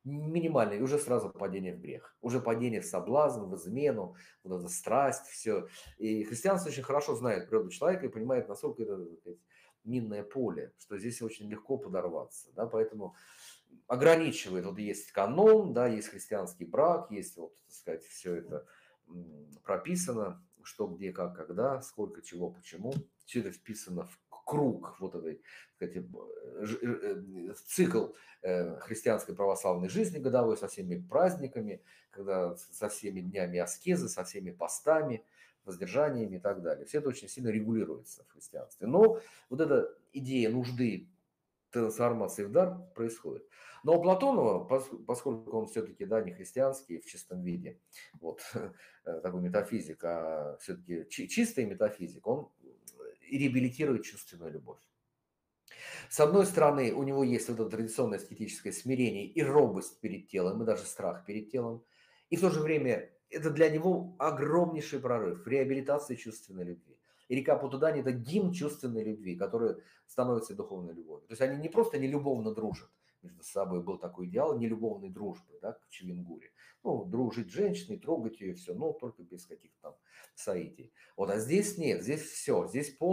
минимальное, и уже сразу падение в грех, уже падение в соблазн, в измену, вот эта страсть, все. И христианство очень хорошо знает природу человека и понимает, насколько это, так сказать, минное поле, что здесь очень легко подорваться, да, поэтому ограничивает. Вот есть канон, да, есть христианский брак, есть вот, так сказать, все это прописано, что, где, как, когда, сколько, чего, почему. Все это вписано в круг вот этой, так сказать, в цикл христианской православной жизни годовой со всеми праздниками, когда со всеми днями аскезы, со всеми постами, воздержаниями и так далее. Все это очень сильно регулируется в христианстве. Но вот эта идея нужды трансформации в дар происходит. Но у Платонова, поскольку он все-таки, да, не христианский в чистом виде, вот такой метафизик, а все-таки чистый метафизик, он реабилитирует чувственную любовь. С одной стороны, у него есть вот это традиционное эстетическое смирение и робость перед телом, и даже страх перед телом. И в то же время это для него огромнейший прорыв в реабилитации чувственной любви. И река Путудани – это гимн чувственной любви, который становится духовной любовью. То есть они не просто нелюбовно дружат между собой, был такой идеал нелюбовной дружбы, да, к Чилингуре. Ну, дружить с женщиной, трогать ее, все, но только без каких-то там соитий. Вот, а здесь нет, здесь все,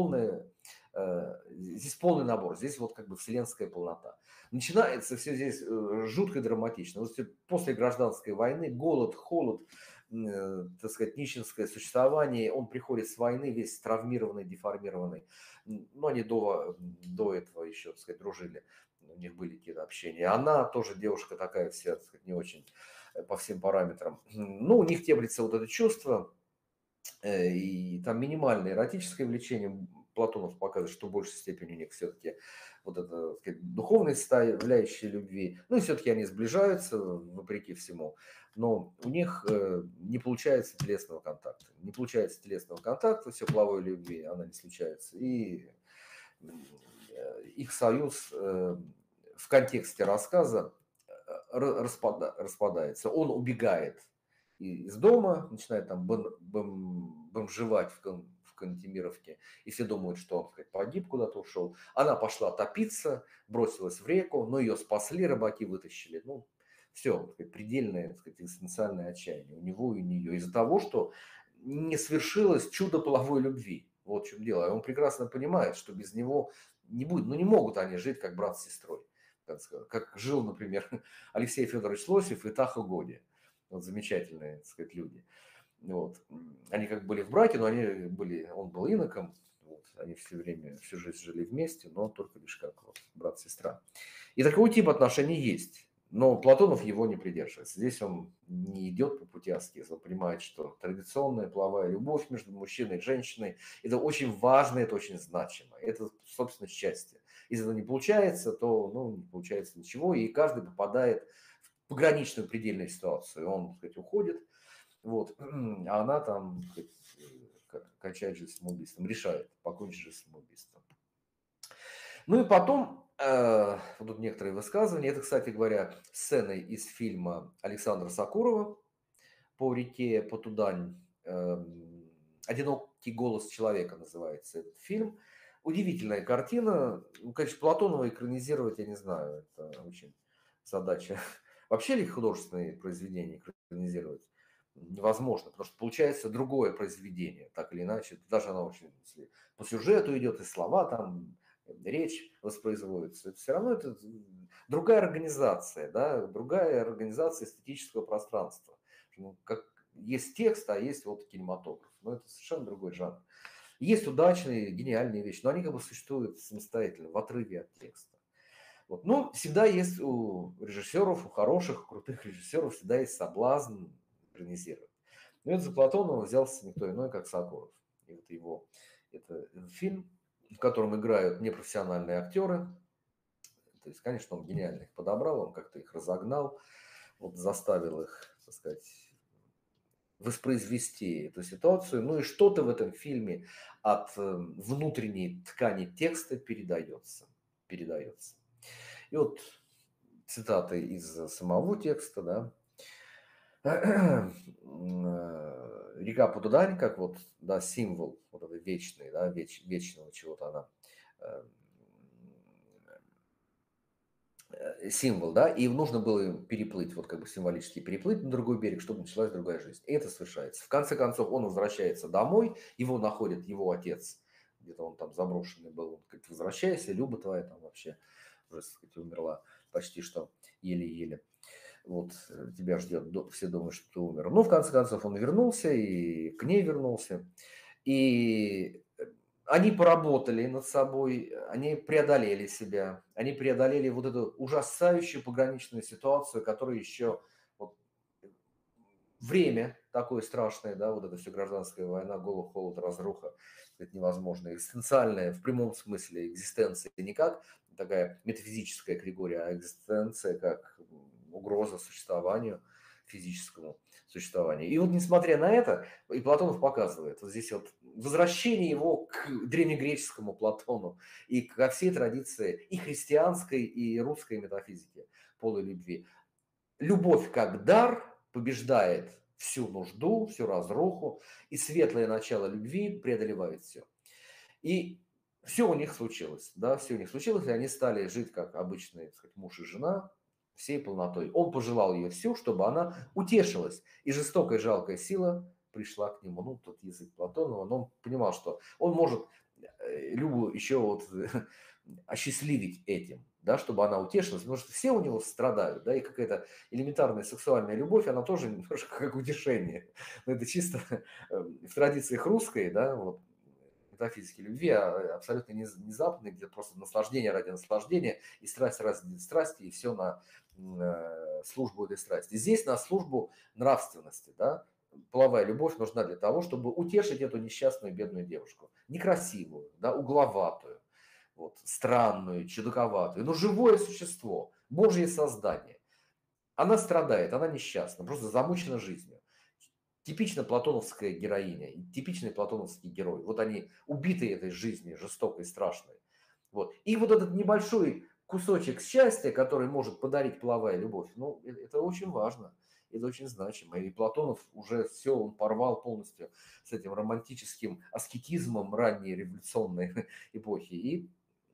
здесь полный набор, здесь вот как бы вселенская полнота. Начинается все здесь жутко драматично. Вот после гражданской войны голод, холод, так сказать, нищенское существование, он приходит с войны весь травмированный, деформированный. Но они до этого еще, так сказать, дружили, у них были какие-то общения. Она тоже девушка такая вся, так сказать, не очень по всем параметрам. Ну, у них теплится вот это чувство, и там минимальное эротическое влечение. Платонов показывает, что в большей степени у них все-таки вот это, так сказать, духовная составляющая любви. Ну и все-таки они сближаются, вопреки всему. Но у них не получается телесного контакта. Не получается телесного контакта, все половой любви, она не случается. И их союз в контексте рассказа распадается. Он убегает из дома, начинает там бомжевать в Кантемировке, и все думают, что он, так сказать, погиб, куда-то ушел. Она пошла топиться, бросилась в реку, но ее спасли, рыбаки вытащили. Ну, все, так сказать, предельное, так сказать, экзистенциальное отчаяние у него и у нее из-за того, что не свершилось чудо половой любви. Вот в чем дело. И он прекрасно понимает, что без него не будет, ну не могут они жить как брат с сестрой. Как жил, например, Алексей Федорович Лосев и Таха Годи. Вот замечательные, так сказать, люди. Вот. Они как были в браке, но он был иноком. Вот. Они все время, всю жизнь жили вместе, но только лишь как вот, брат-сестра. И такой тип отношений есть. Но Платонов его не придерживается. Здесь он не идет по пути аскеза. Он понимает, что традиционная половая любовь между мужчиной и женщиной – это очень важно, это очень значимо. Это, собственно, счастье. Если это не получается, то не получается ничего. И каждый попадает в пограничную предельную ситуацию. Он, так сказать, уходит, вот, а она там, так сказать, кончает жизнь самоубийством, решает покончить жизнь самоубийством. Ну и потом, вот тут некоторые высказывания, это, кстати говоря, сцены из фильма Александра Сокурова по реке Потудань. «Одинокий голос человека» называется этот фильм. Удивительная картина. Ну, конечно, Платонова экранизировать, я не знаю, это очень задача. Вообще ли художественные произведения экранизировать невозможно, потому что получается другое произведение, так или иначе. Даже оно очень, если по сюжету идет, и слова там, речь воспроизводится. Это все равно это другая организация, да, другая организация эстетического пространства. Ну, как есть текст, а есть вот кинематограф. Но это совершенно другой жанр. Есть удачные, гениальные вещи, но они как бы существуют самостоятельно, в отрыве от текста. Вот. Но всегда есть у режиссеров, у хороших, крутых режиссеров, всегда есть соблазн экранизировать. Но это за Платонова взялся никто иной, как Сокуров. И вот это фильм, в котором играют непрофессиональные актеры. То есть, конечно, он гениально их подобрал, он как-то их разогнал, вот заставил их, так сказать, воспроизвести эту ситуацию. Ну и что-то в этом фильме от внутренней ткани текста передается. И вот цитаты из самого текста, да. Река Путудань, как вот, да, символ вот этой вечной, да, вечного чего-то она символ, да, и нужно было переплыть, вот как бы символически переплыть на другой берег, чтобы началась другая жизнь. И это совершается. В конце концов, он возвращается домой, его находит его отец, где-то он там заброшенный был, он говорит: возвращайся, Люба твоя там вообще уже, так сказать, умерла почти что еле-еле. Вот тебя ждет, все думают, что ты умер. Ну, в конце концов, он вернулся и к ней вернулся. И они поработали над собой, они преодолели себя, они преодолели вот эту ужасающую пограничную ситуацию, которая еще вот, время такое страшное, да, вот это все гражданская война, голод, холод, разруха, это невозможно, экзистенциальная в прямом смысле экзистенция не как такая метафизическая категория, а экзистенция как угроза существованию физическому существованию. И вот несмотря на это, и Платонов показывает, вот здесь вот возвращение его к древнегреческому Платону и ко всей традиции и христианской, и русской метафизики полой любви. Любовь как дар побеждает всю нужду, всю разруху, и светлое начало любви преодолевает все. И все у них случилось, да, все у них случилось, и они стали жить как обычные, так сказать, муж и жена, всей полнотой. Он пожелал ее всю, чтобы она утешилась, и жестокая жалкая сила пришла к нему. Ну, тот язык Платонова, но он понимал, что он может Любу еще вот осчастливить этим, да, чтобы она утешилась, потому что все у него страдают, да, и какая-то элементарная сексуальная любовь, она тоже немножко как утешение. Но это чисто в традициях русской, да, вот, метафизики любви, абсолютно не западной, где просто наслаждение ради наслаждения, и страсть ради страсти, и все на службу этой страсти. Здесь на службу нравственности, да, половая любовь нужна для того, чтобы утешить эту несчастную бедную девушку. Некрасивую, да, угловатую, вот, странную, чудаковатую, но живое существо, Божье создание. Она страдает, она несчастна, просто замучена жизнью. Типично платоновская героиня, типичный платоновский герой. Вот они убиты этой жизнью, жестокой, страшной. Вот. И вот этот небольшой кусочек счастья, который может подарить половая любовь, ну, это очень важно, это очень значимо. И Платонов уже все, он порвал полностью с этим романтическим аскетизмом ранней революционной эпохи и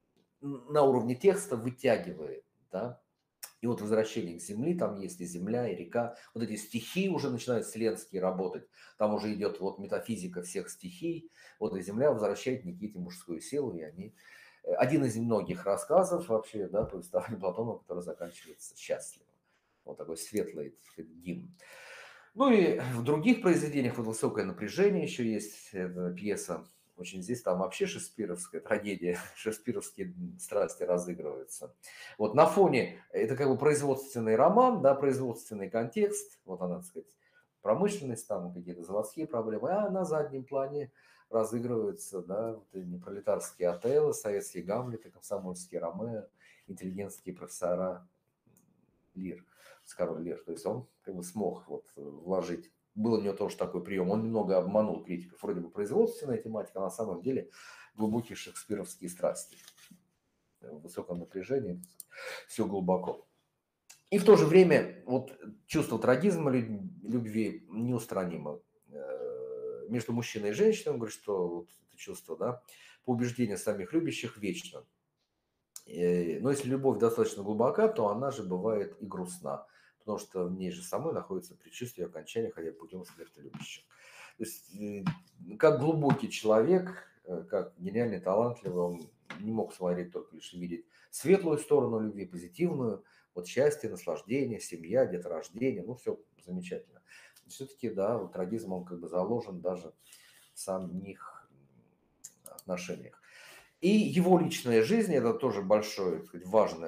на уровне текста вытягивает, да. И вот возвращение к земле, там есть и земля, и река. Вот эти стихии уже начинают вселенские работать. Там уже идет вот метафизика всех стихий. Вот и земля возвращает Никите мужскую силу, и они... Один из многих рассказов вообще, да, повествования Платонова, который заканчивается счастливо. Вот такой светлый, так сказать, гимн. Ну и в других произведениях вот высокое напряжение еще есть, это пьеса. Очень здесь там вообще шекспировская трагедия, шекспировские страсти разыгрываются. Вот на фоне, это как бы производственный роман, да, производственный контекст, вот она, так сказать, промышленность, там какие-то заводские проблемы, а на заднем плане разыгрываются, да, вот эти пролетарские отеллы, советские Гамлеты, комсомольские Ромео, интеллигентские профессора Лир, король Лир. То есть он как бы смог вот вложить. Был у него тоже такой прием. Он немного обманул критиков. Вроде бы производственная тематика, а на самом деле глубокие шекспировские страсти. В высоком напряжении, все глубоко. И в то же время вот чувство трагизма любви неустранимо. Между мужчиной и женщиной, он говорит, что вот это чувство, да, по убеждению самих любящих, вечно. Но если любовь достаточно глубока, то она же бывает и грустна, потому что в ней же самой находится предчувствие окончания, хотя путем смерти любящих. То есть, как глубокий человек, как гениальный, талантливый, он не мог смотреть только лишь видеть светлую сторону любви, позитивную, вот счастье, наслаждение, семья, деторождение, ну все замечательно. Все-таки, да, вот трагизм, он как бы заложен даже в самих отношениях. И его личная жизнь – это тоже большой, так сказать,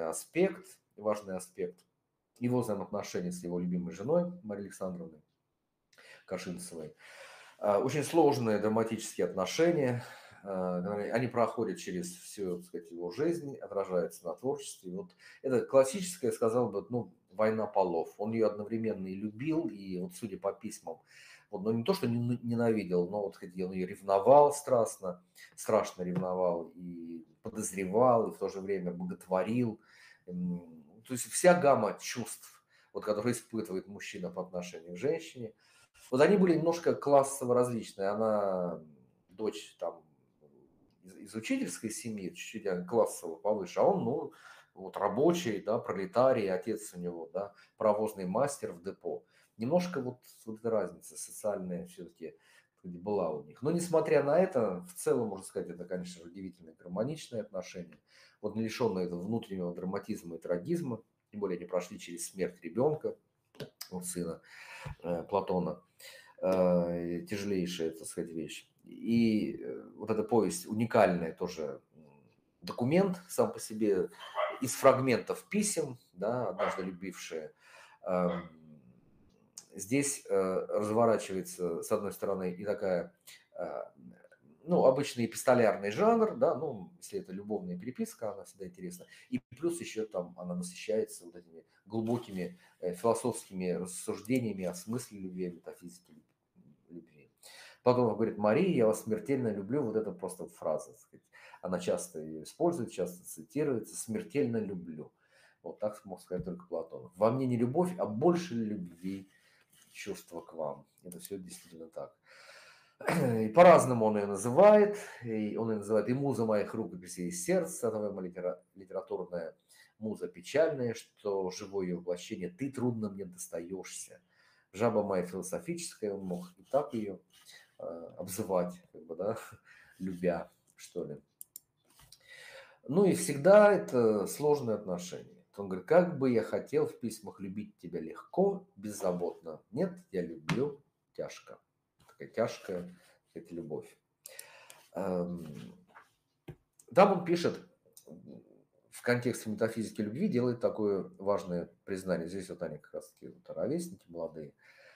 важный аспект его взаимоотношений с его любимой женой Марией Александровной Кашинцевой. Очень сложные драматические отношения, они проходят через всю, так сказать, его жизнь, отражаются на творчестве. Вот это классическая, я сказал бы, ну, война полов. Он ее одновременно и любил, и вот судя по письмам, вот, ну, не то, что ненавидел, но вот он ее ревновал страстно, страшно ревновал и подозревал, и в то же время боготворил. То есть вся гамма чувств, вот, которые испытывает мужчина по отношению к женщине, вот они были немножко классово различные. Она дочь там из учительской семьи, чуть-чуть классово повыше, а он, ну, вот рабочий, да, пролетарий, отец у него, да, паровозный мастер в депо. Немножко вот эта разница социальная все-таки была у них. Но несмотря на это, в целом, можно сказать, это, конечно, удивительно гармоничные отношения. Вот не лишенные этого внутреннего драматизма и трагизма, тем более они прошли через смерть ребенка, вот сына Платона, тяжелейшая, так сказать, вещь. И вот эта повесть уникальная тоже документ сам по себе из фрагментов писем, да, однажды любившие. Здесь разворачивается, с одной стороны, и такая, ну, обычный эпистолярный жанр, да, ну, если это любовная переписка, она всегда интересна. И плюс еще там она насыщается вот этими глубокими философскими рассуждениями о смысле любви, о метафизике любви. Потом он говорит: Мария, я вас смертельно люблю. Вот это просто фраза, так сказать. Она часто ее использует, часто цитируется. Смертельно люблю. Вот так мог сказать только Платон. Во мне не любовь, а больше любви, чувства к вам. Это все действительно так. И по-разному он ее называет. И он ее называет и муза моих рукописей и сердца, твоя литературная муза печальная, что живое ее воплощение, ты трудно мне достаешься. Жаба моя философическая, он мог и так ее обзывать, как бы, да, любя, что ли. Ну и всегда это сложные отношения. Он говорит: как бы я хотел в письмах любить тебя легко, беззаботно. Нет, я люблю тяжко. Такая тяжкая, это любовь. Там он пишет, в контексте метафизики любви делает такое важное признание. Здесь вот они как раз таки вот ровесники молодые.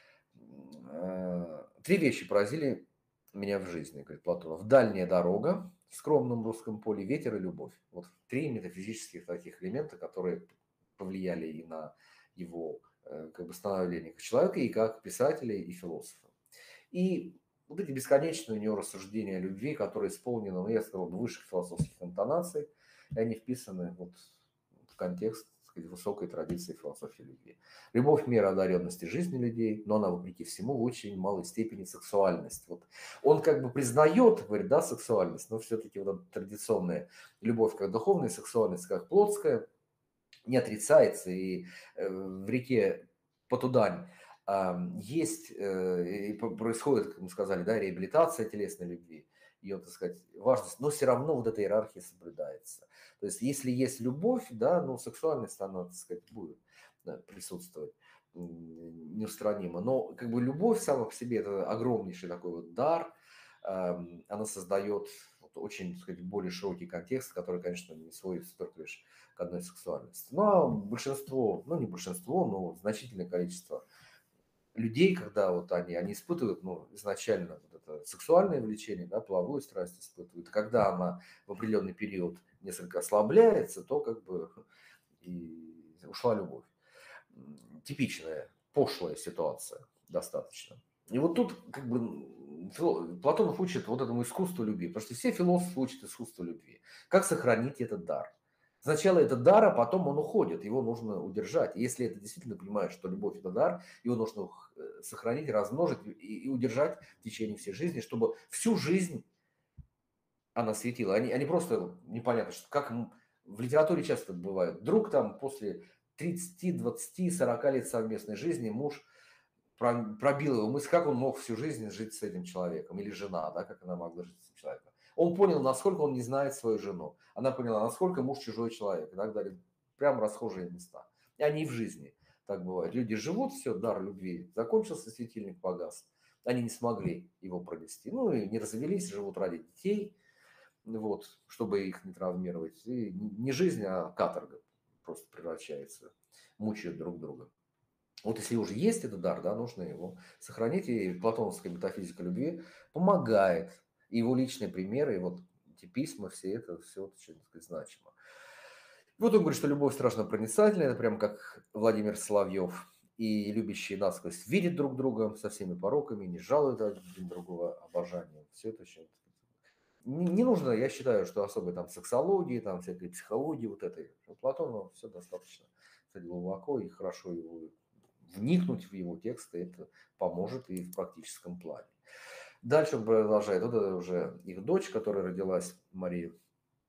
3 вещи поразили меня в жизни, говорит Платонов. Дальняя дорога в скромном русском поле, ветер и любовь. Вот 3 метафизических таких элемента, которые повлияли и на его как бы становление как человека, и как писателя, и философа. И вот эти бесконечные у него рассуждения о любви, которые исполнены, ну, я сказал бы, высших философских интонаций, и они вписаны вот в контекст, так сказать, высокой традиции философии любви. Любовь – мера одаренности жизни людей, но она, вопреки всему, в очень малой степени сексуальность. Вот он как бы признает, говорит, да, сексуальность, но все-таки вот эта традиционная любовь как духовная, сексуальность как плотская не отрицается. И в реке Потудань есть, и происходит, как мы сказали, да, реабилитация телесной любви, ее, так сказать, важность, но все равно вот эта иерархия соблюдается. То есть, если есть любовь, да, ну, сексуальность, она, так сказать, будет, да, присутствовать неустранимо. Но как бы любовь сама по себе – это огромнейший такой вот дар, она создает очень, так сказать, более широкий контекст, который, конечно, не сводится только лишь к одной сексуальности. Но большинство, ну не большинство, но значительное количество людей, когда вот они испытывают, ну, изначально вот это сексуальное влечение, да, половую страсть испытывают, когда она в определенный период несколько ослабляется, то как бы и ушла любовь. Типичная, пошлая ситуация достаточно. И вот тут как бы Платонов учит вот этому искусству любви, потому что все философы учат искусству любви. Как сохранить этот дар? Сначала это дар, а потом он уходит, его нужно удержать. Если это действительно понимает, что любовь – это дар, его нужно сохранить, размножить и удержать в течение всей жизни, чтобы всю жизнь она светила. Они просто непонятно, что как в литературе часто бывает. Вдруг там после 30, 20, 40 лет совместной жизни муж пробил его мысль, как он мог всю жизнь жить с этим человеком, или жена, да, как она могла жить с этим человеком. Он понял, насколько он не знает свою жену. Она поняла, насколько муж чужой человек и так далее. Прям расхожие места. И они и в жизни так бывает. Люди живут, все, дар любви закончился, светильник погас. Они не смогли его провести. Ну и не развелись, живут ради детей, вот, чтобы их не травмировать. И не жизнь, а каторга просто превращается. Мучают друг друга. Вот если уже есть этот дар, да, нужно его сохранить. И платоновская метафизика любви помогает. И его личные примеры, и вот эти письма, все это, все очень, так сказать, значимо. Вот он говорит, что любовь страшно проницательная, это прям как Владимир Соловьев. И любящие насквозь видят друг друга со всеми пороками, не жалуют один другого обожанием. Все это очень... Не нужно, я считаю, что особой там сексологии, там всякой психологии вот этой. У Платона все достаточно, кстати, глубоко и хорошо его вникнуть в его тексты, это поможет и в практическом плане. Дальше он продолжает. Вот это уже их дочь, которая родилась, Мария.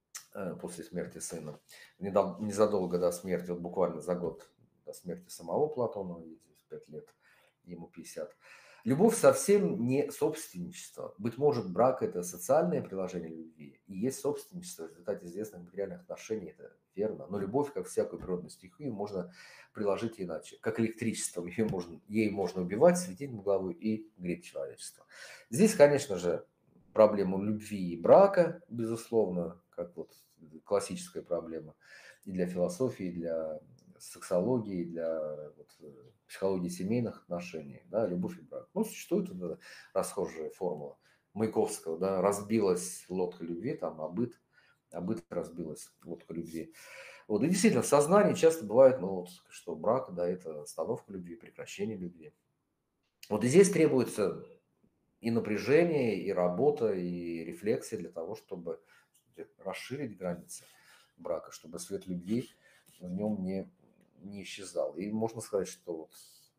после смерти сына. Незадолго до смерти, вот буквально за год до смерти самого Платона, 5 лет, ему 50. Любовь совсем не собственничество. Быть может, брак – это социальное приложение любви, и есть собственничество в результате известных материальных отношений, это верно. Но любовь, как всякую природную стихию, можно приложить иначе. Как электричеством, ей можно убивать, светить над головой и греть человечество. Здесь, конечно же, проблему любви и брака, безусловно, как вот классическая проблема и для философии, и для сексологии, для вот, психологии семейных отношений, да, любовь и брак. Ну, существует вот расхожая формула Маяковского, да, разбилась лодка любви, там, а быт разбилась лодка любви. Вот, и действительно, в сознании часто бывает, ну, вот, что брак, да, это остановка любви, прекращение любви. Вот и здесь требуется и напряжение, и работа, и рефлексия для того, чтобы расширить границы брака, чтобы свет любви в нем не исчезал. И можно сказать, что вот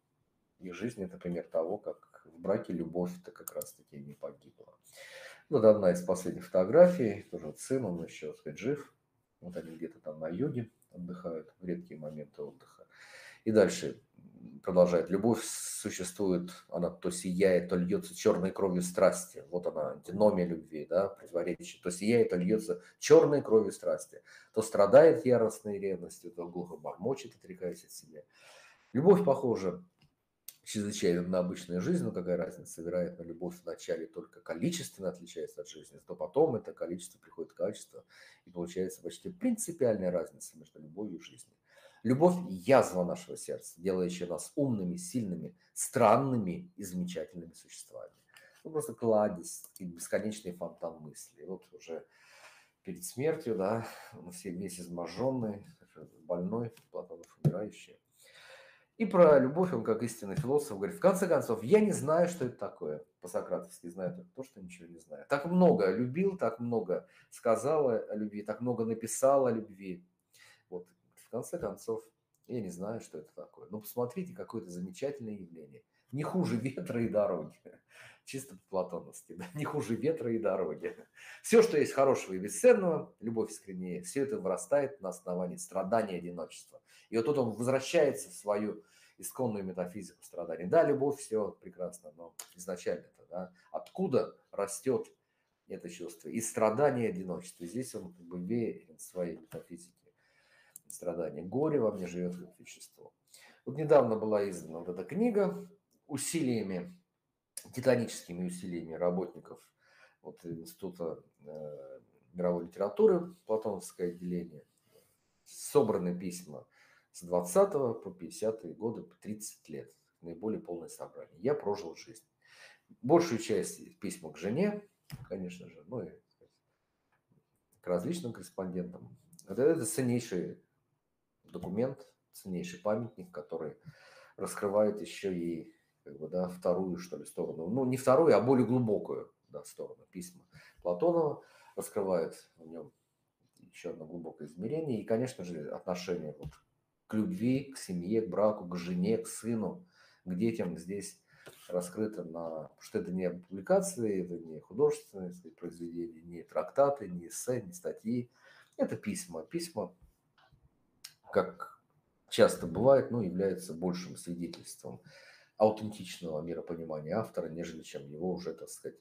их жизнь – это пример того, как в браке любовь-то как раз-таки не погибла. Вот одна из последних фотографий, тоже вот сын, он еще, так сказать, жив. Вот они где-то там на юге отдыхают в редкие моменты отдыха. И дальше продолжает. Любовь существует, она то сияет, то льется черной кровью страсти. Вот она, антиномия любви, да, противоречие. То сияет, то льется черной кровью страсти. То страдает яростной ревностью, то глухо бормочет, отрекаясь от себя. Любовь похожа чрезвычайно на обычную жизнь, но какая разница, вероятно, любовь вначале только количественно отличается от жизни, то потом это количество приходит к качеству, и получается почти принципиальная разница между любовью и жизнью. Любовь – язва нашего сердца, делающая нас умными, сильными, странными и замечательными существами. Ну, просто кладезь, бесконечный фонтан мыслей. Вот уже перед смертью, да, мы все весь изможденный, больной, Платонов умирающий. И про любовь он, как истинный философ, говорит, в конце концов, я не знаю, что это такое. По-сократовски знаю только то, что ничего не знаю. Так много любил, так много сказала о любви, так много написал о любви. Вот, в конце концов, я не знаю, что это такое. Но посмотрите, какое-то замечательное явление. Не хуже ветра и дороги. Чисто по-платоновски, да? Не хуже ветра и дороги. Все, что есть хорошего и бесценного, любовь искреннее, все это вырастает на основании страдания и одиночества. И вот тут он возвращается в свою исконную метафизику страданий. Да, любовь, все прекрасно, но изначально-то, да, откуда растет это чувство? Из страдания и одиночества. Здесь он как бы верен в своей метафизике страдания. Горе во мне живет как вещество. Вот недавно была издана вот эта книга усилиями, титаническими усилиями работников вот, Института мировой литературы, Платоновское отделение. Собраны письма с 20 по 50-е годы, по 30 лет. Наиболее полное собрание. Я прожил жизнь. Большую часть письма к жене, конечно же, ну и к различным корреспондентам. Это ценнейший документ, ценнейший памятник, который раскрывает еще и как бы, да, вторую, что ли, сторону. Ну, не вторую, а более глубокую, да, сторону письма Платонова. Раскрывает в нем еще одно глубокое измерение. И, конечно же, отношение вот к любви, к семье, к браку, к жене, к сыну, к детям здесь раскрыто на... Что это не публикации, это не художественные, сказать, произведения, не трактаты, не эссе, не статьи. Это письма. Письма, как часто бывает, ну, являются большим свидетельством аутентичного миропонимания автора, нежели чем его уже, так сказать,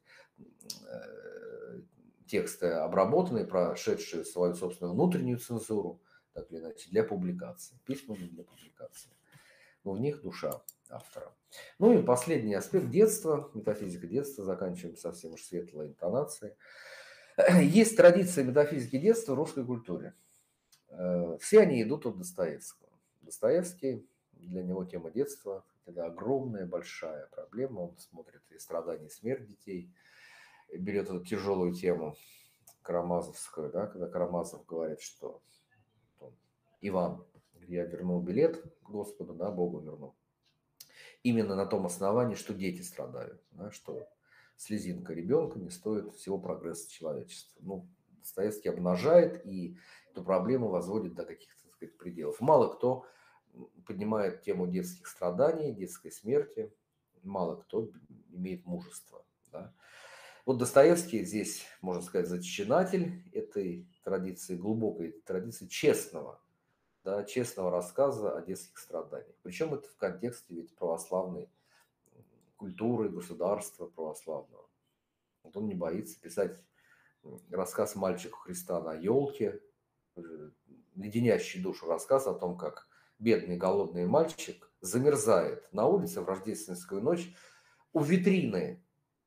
тексты обработанные, прошедшие свою собственную внутреннюю цензуру, так или иначе, для публикации. Письма не для публикации. Но в них душа автора. Ну и последний аспект детства, метафизика детства, заканчиваем совсем уж светлой интонацией. Есть традиция метафизики детства в русской культуре. Все они идут от Достоевского. Достоевский, для него тема детства – это огромная, большая проблема. Он смотрит и страдания, и смерть детей, берет эту тяжелую тему карамазовскую, да, когда Карамазов говорит, что Иван, я вернул билет Господу, да, Богу вернул. Именно на том основании, что дети страдают, да, что слезинка ребенка не стоит всего прогресса человечества. Ну, Достоевский обнажает и эту проблему возводит до каких-то, так сказать, пределов. Мало кто поднимает тему детских страданий, детской смерти, мало кто имеет мужество. Да. Вот Достоевский здесь, можно сказать, зачинатель этой традиции, глубокой традиции честного, да, честного рассказа о детских страданиях. Причем это в контексте ведь православной культуры, государства православного. Вот он не боится писать рассказ мальчику Христа на елке, леденящий душу рассказ о том, как бедный голодный мальчик замерзает на улице в рождественскую ночь у витрины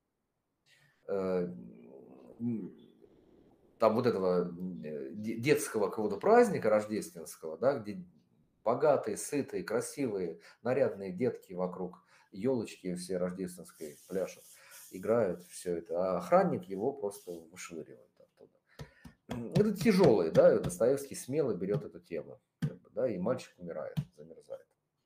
там вот этого детского какого-то праздника рождественского, да, где богатые, сытые, красивые, нарядные детки вокруг елочки все рождественской пляшут, играют, все это, а охранник его просто вышвыривает оттуда. Это тяжелый, да, Достоевский смело берет эту тему, да, и мальчик умирает, замерзает.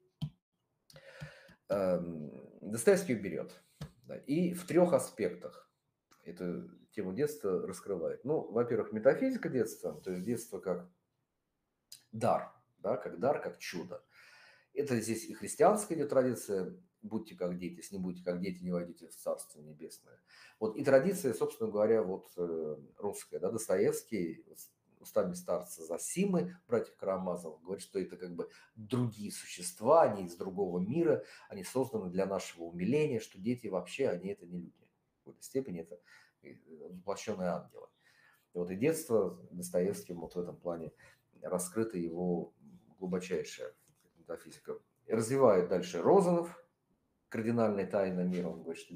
Достоевский берет, да, и в 3 аспектах эту тему детства раскрывает. Ну, во-первых, метафизика детства, то есть детство как дар, да, как чудо. Это здесь и христианская идет традиция, будьте как дети, если не будете как дети, не войдете в Царство Небесное. Вот и традиция, собственно говоря, вот русская, да, Достоевский устами старца Зосимы, братьев Карамазовых, говорит, что это как бы другие существа, они из другого мира, они созданы для нашего умиления, что дети вообще, они это не люди. В какой-то степени это воплощенные ангелы. И вот и детство Достоевским вот в этом плане раскрыта его глубочайшая метафизика. И развивает дальше Розанов, кардинальная тайна мира, он говорит,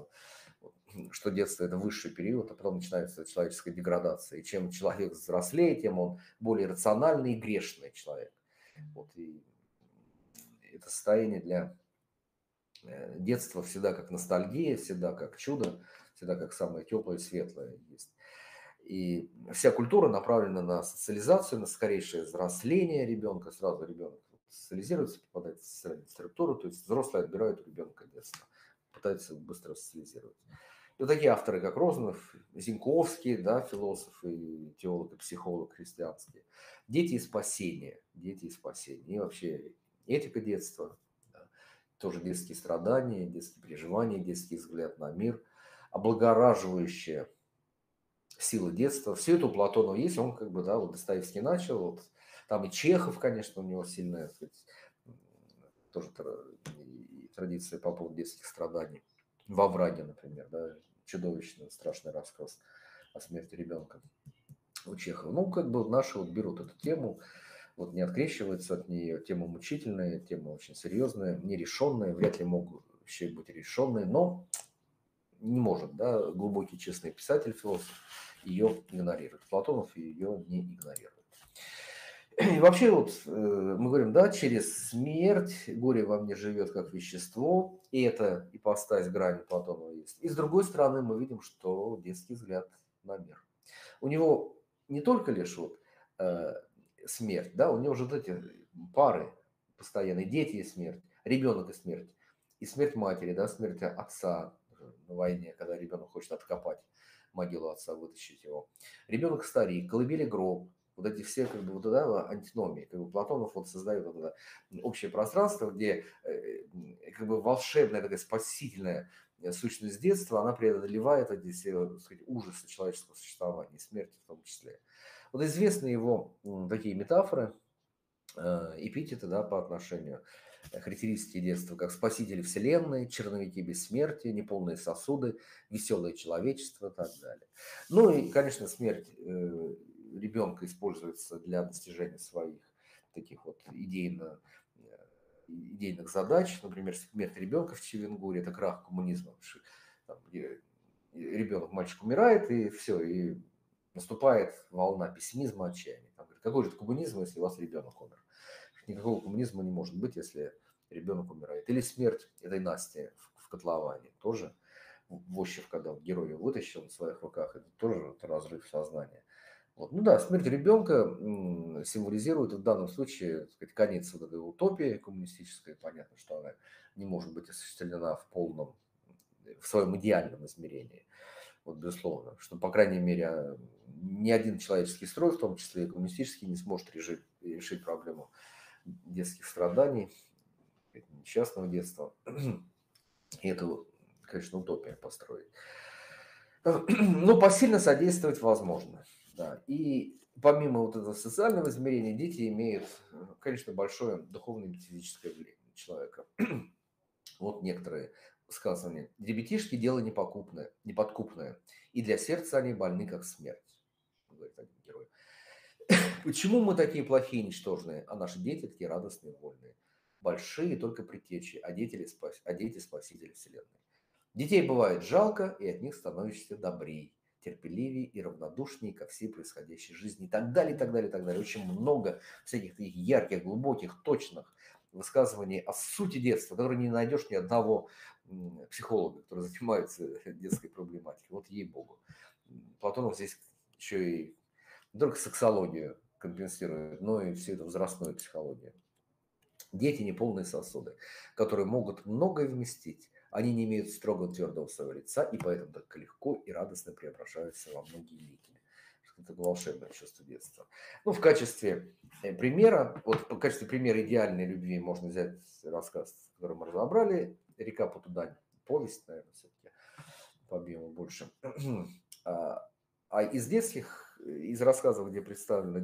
что детство это высший период, а потом начинается человеческая деградация. И чем человек взрослее, тем он более рациональный и грешный человек. Вот, и это состояние для детства всегда как ностальгия, всегда как чудо, всегда как самое теплое и светлое есть. И вся культура направлена на социализацию, на скорейшее взросление ребенка. Сразу ребенок социализируется, попадает в социальную структуру, то есть взрослые отбирают у ребенка детство, пытаются быстро социализировать. И вот такие авторы, как Розанов, Зиньковский, да, философ и теолог, и психолог христианский. Дети и спасение. Дети и спасение. И вообще этика детства, да, тоже детские страдания, детские переживания, детский взгляд на мир, облагораживающая сила детства. Все это у Платонова есть, он как бы, да, вот Достоевский начал, вот, там и Чехов, конечно, у него сильная, так сказать, тоже традиция по поводу детских страданий. Во враге, например, да, чудовищный, страшный рассказ о смерти ребенка у Чехова. Ну, как бы наши вот берут эту тему, вот не открещиваются от нее, тема мучительная, тема очень серьезная, нерешенная, вряд ли могут еще быть решенные, но не может, да, глубокий честный писатель, философ ее игнорирует. Платонов ее не игнорирует. И вообще вот мы говорим, да, через смерть горе во мне живет как вещество, и это ипостась грани Платонова есть. И с другой стороны мы видим, что детский взгляд на мир. У него не только лишь вот смерть, да, у него уже вот эти пары постоянные, дети и смерть, ребенок и смерть матери, да, смерть отца на войне, когда ребенок хочет откопать могилу отца, вытащить его. Ребенок старик, колыбели гроб, вот эти все как бы вот да, антиномии. Как бы Платонов вот создает вот это общее пространство, где как бы волшебная такая спасительная сущность детства, она преодолевает эти все, так сказать, ужасы человеческого существования, смерти в том числе. Вот известны его такие метафоры, эпитеты, да, по отношению характеристики детства, как спасители вселенной, черновики бессмертия, неполные сосуды, веселое человечество и так далее. Ну и, конечно, смерть ребенка используется для достижения своих таких вот идейных задач. Например, смерть ребенка в Чевенгуре – это крах коммунизма. Там, ребенок, мальчик умирает, и все, и наступает волна пессимизма, отчаяния. Там, говорит, какой же это коммунизм, если у вас ребенок умер? Никакого коммунизма не может быть, если ребенок умирает. Или смерть этой Насти в котловане. Тоже Вощев, когда герой ее вытащил в своих руках, это тоже разрыв сознания. Вот. Ну да, смерть ребенка символизирует в данном случае, так сказать, конец вот этой утопии коммунистической. Понятно, что она не может быть осуществлена в своем идеальном измерении. Вот, безусловно, что, по крайней мере, ни один человеческий строй, в том числе и коммунистический, не сможет решить проблему детских страданий, несчастного детства. И это, конечно, утопия построить. Но посильно содействовать возможно. Да. И помимо вот этого социального измерения, дети имеют, конечно, большое духовное и метафизическое влияние на человека. Вот некоторые высказывания. Ребятишки дело непокупное, неподкупное, и для сердца они больны, как смерть, говорит один герой. Почему мы такие плохие, ничтожные, а наши дети такие радостные, вольные? Большие только предтечи, а дети спасители вселенной. Детей бывает жалко, и от них становишься добрей, терпеливее и равнодушнее ко всей происходящей жизни и так далее, и так далее, и так далее. Очень много всяких таких ярких, глубоких, точных высказываний о сути детства, которые не найдешь ни одного психолога, который занимается детской проблематикой. Вот ей-богу. Платонов здесь еще и не только сексологию компенсирует, но и всю эту возрастную психологию. Дети – неполные сосуды, которые могут многое вместить. Они не имеют строго твердого своего лица, и поэтому так легко и радостно преображаются во многие лики. Это волшебное чувство детства. Ну, в качестве примера, вот в качестве примера идеальной любви можно взять рассказ, который мы разобрали, «Река Потудань». Повесть, наверное, все-таки по объему больше. А из детских, из рассказов, где представлена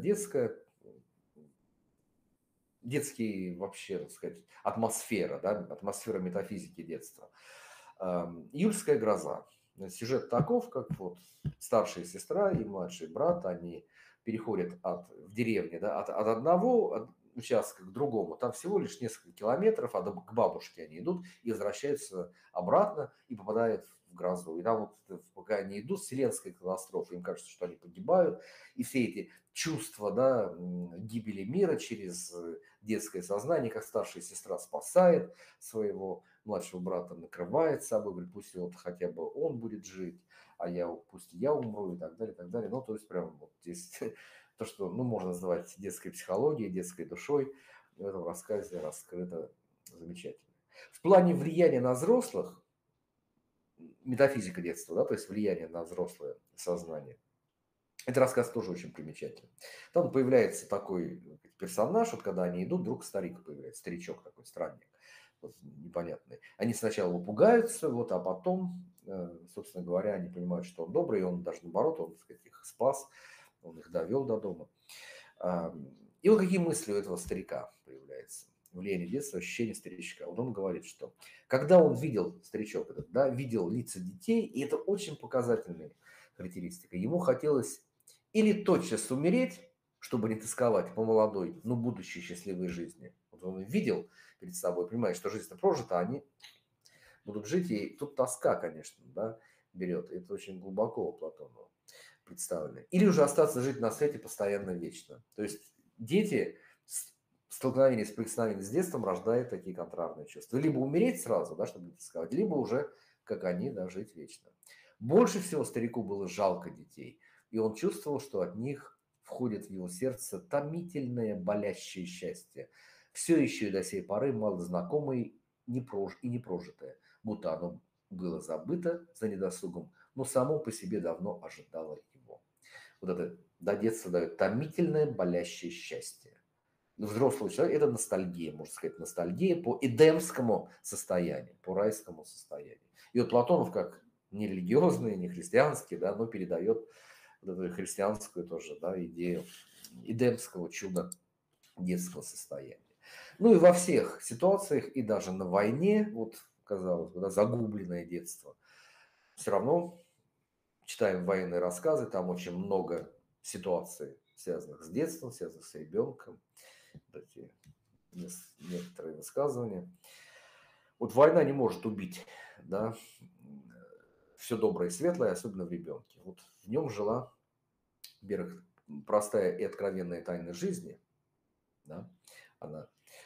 детский вообще, так сказать, атмосфера, да, атмосфера метафизики детства. «Июльская гроза». Сюжет таков, как вот старшая сестра и младший брат, они переходят в деревне, да, от одного участка к другому. Там всего лишь несколько километров, к бабушке они идут и возвращаются обратно и попадают в грозу. И там вот, пока они идут, вселенская катастрофа, им кажется, что они погибают. И все эти чувства, да, гибели мира через детское сознание, как старшая сестра спасает своего младшего брата, накрывает собой, говорит, пусть вот хотя бы он будет жить, пусть я умру и так далее, и так далее. Ну, то есть прям вот здесь то, что, ну, можно называть детской психологией, детской душой, в этом рассказе раскрыто замечательно. В плане влияния на взрослых, метафизика детства, да, то есть влияние на взрослое сознание, этот рассказ тоже очень примечательный. Там появляется такой персонаж, вот когда они идут, вдруг старик появляется, старичок такой, странник, вот, непонятный. Они сначала его пугаются, вот, а потом, собственно говоря, они понимают, что он добрый, и он даже наоборот, он, так сказать, их спас, он их довел до дома. И вот какие мысли у этого старика появляются? Влияние детства, ощущение старичка. Вот он говорит, что когда он видел, старичок этот, да, видел лица детей, и это очень показательная характеристика, ему хотелось или тотчас умереть, чтобы не тосковать по молодой, но будущей счастливой жизни. Вот он видел перед собой, понимает, что жизнь-то прожита, а они будут жить, и тут тоска, конечно, да, берет. Это очень глубоко у Платонова представлены. Или уже остаться жить на свете постоянно, вечно. То есть дети, столкновение, соприкосновение с детством рождает такие контрарные чувства. Либо умереть сразу, да, чтобы не тосковать, либо уже, как они, да, жить вечно. Больше всего старику было жалко детей, и он чувствовал, что от них входит в его сердце томительное болящее счастье, все еще и до сей поры малознакомое и непрожитое, будто оно было забыто за недосугом, но само по себе давно ожидало его. Вот это до детства дает томительное болящее счастье. Взрослый человек – это ностальгия, можно сказать, ностальгия по эдемскому состоянию, по райскому состоянию. И вот Платонов, как не религиозный, не христианский, да, но передает вот эту христианскую тоже, да, идею эдемского чуда детского состояния. Ну и во всех ситуациях, и даже на войне, вот, казалось бы, да, загубленное детство, все равно читаем военные рассказы, там очень много ситуаций, связанных с детством, связанных с ребенком, такие некоторые высказывания. Вот война не может убить, да, все доброе и светлое, особенно в ребенке. Вот в нем жила, во-первых, простая и откровенная тайна жизни, да, она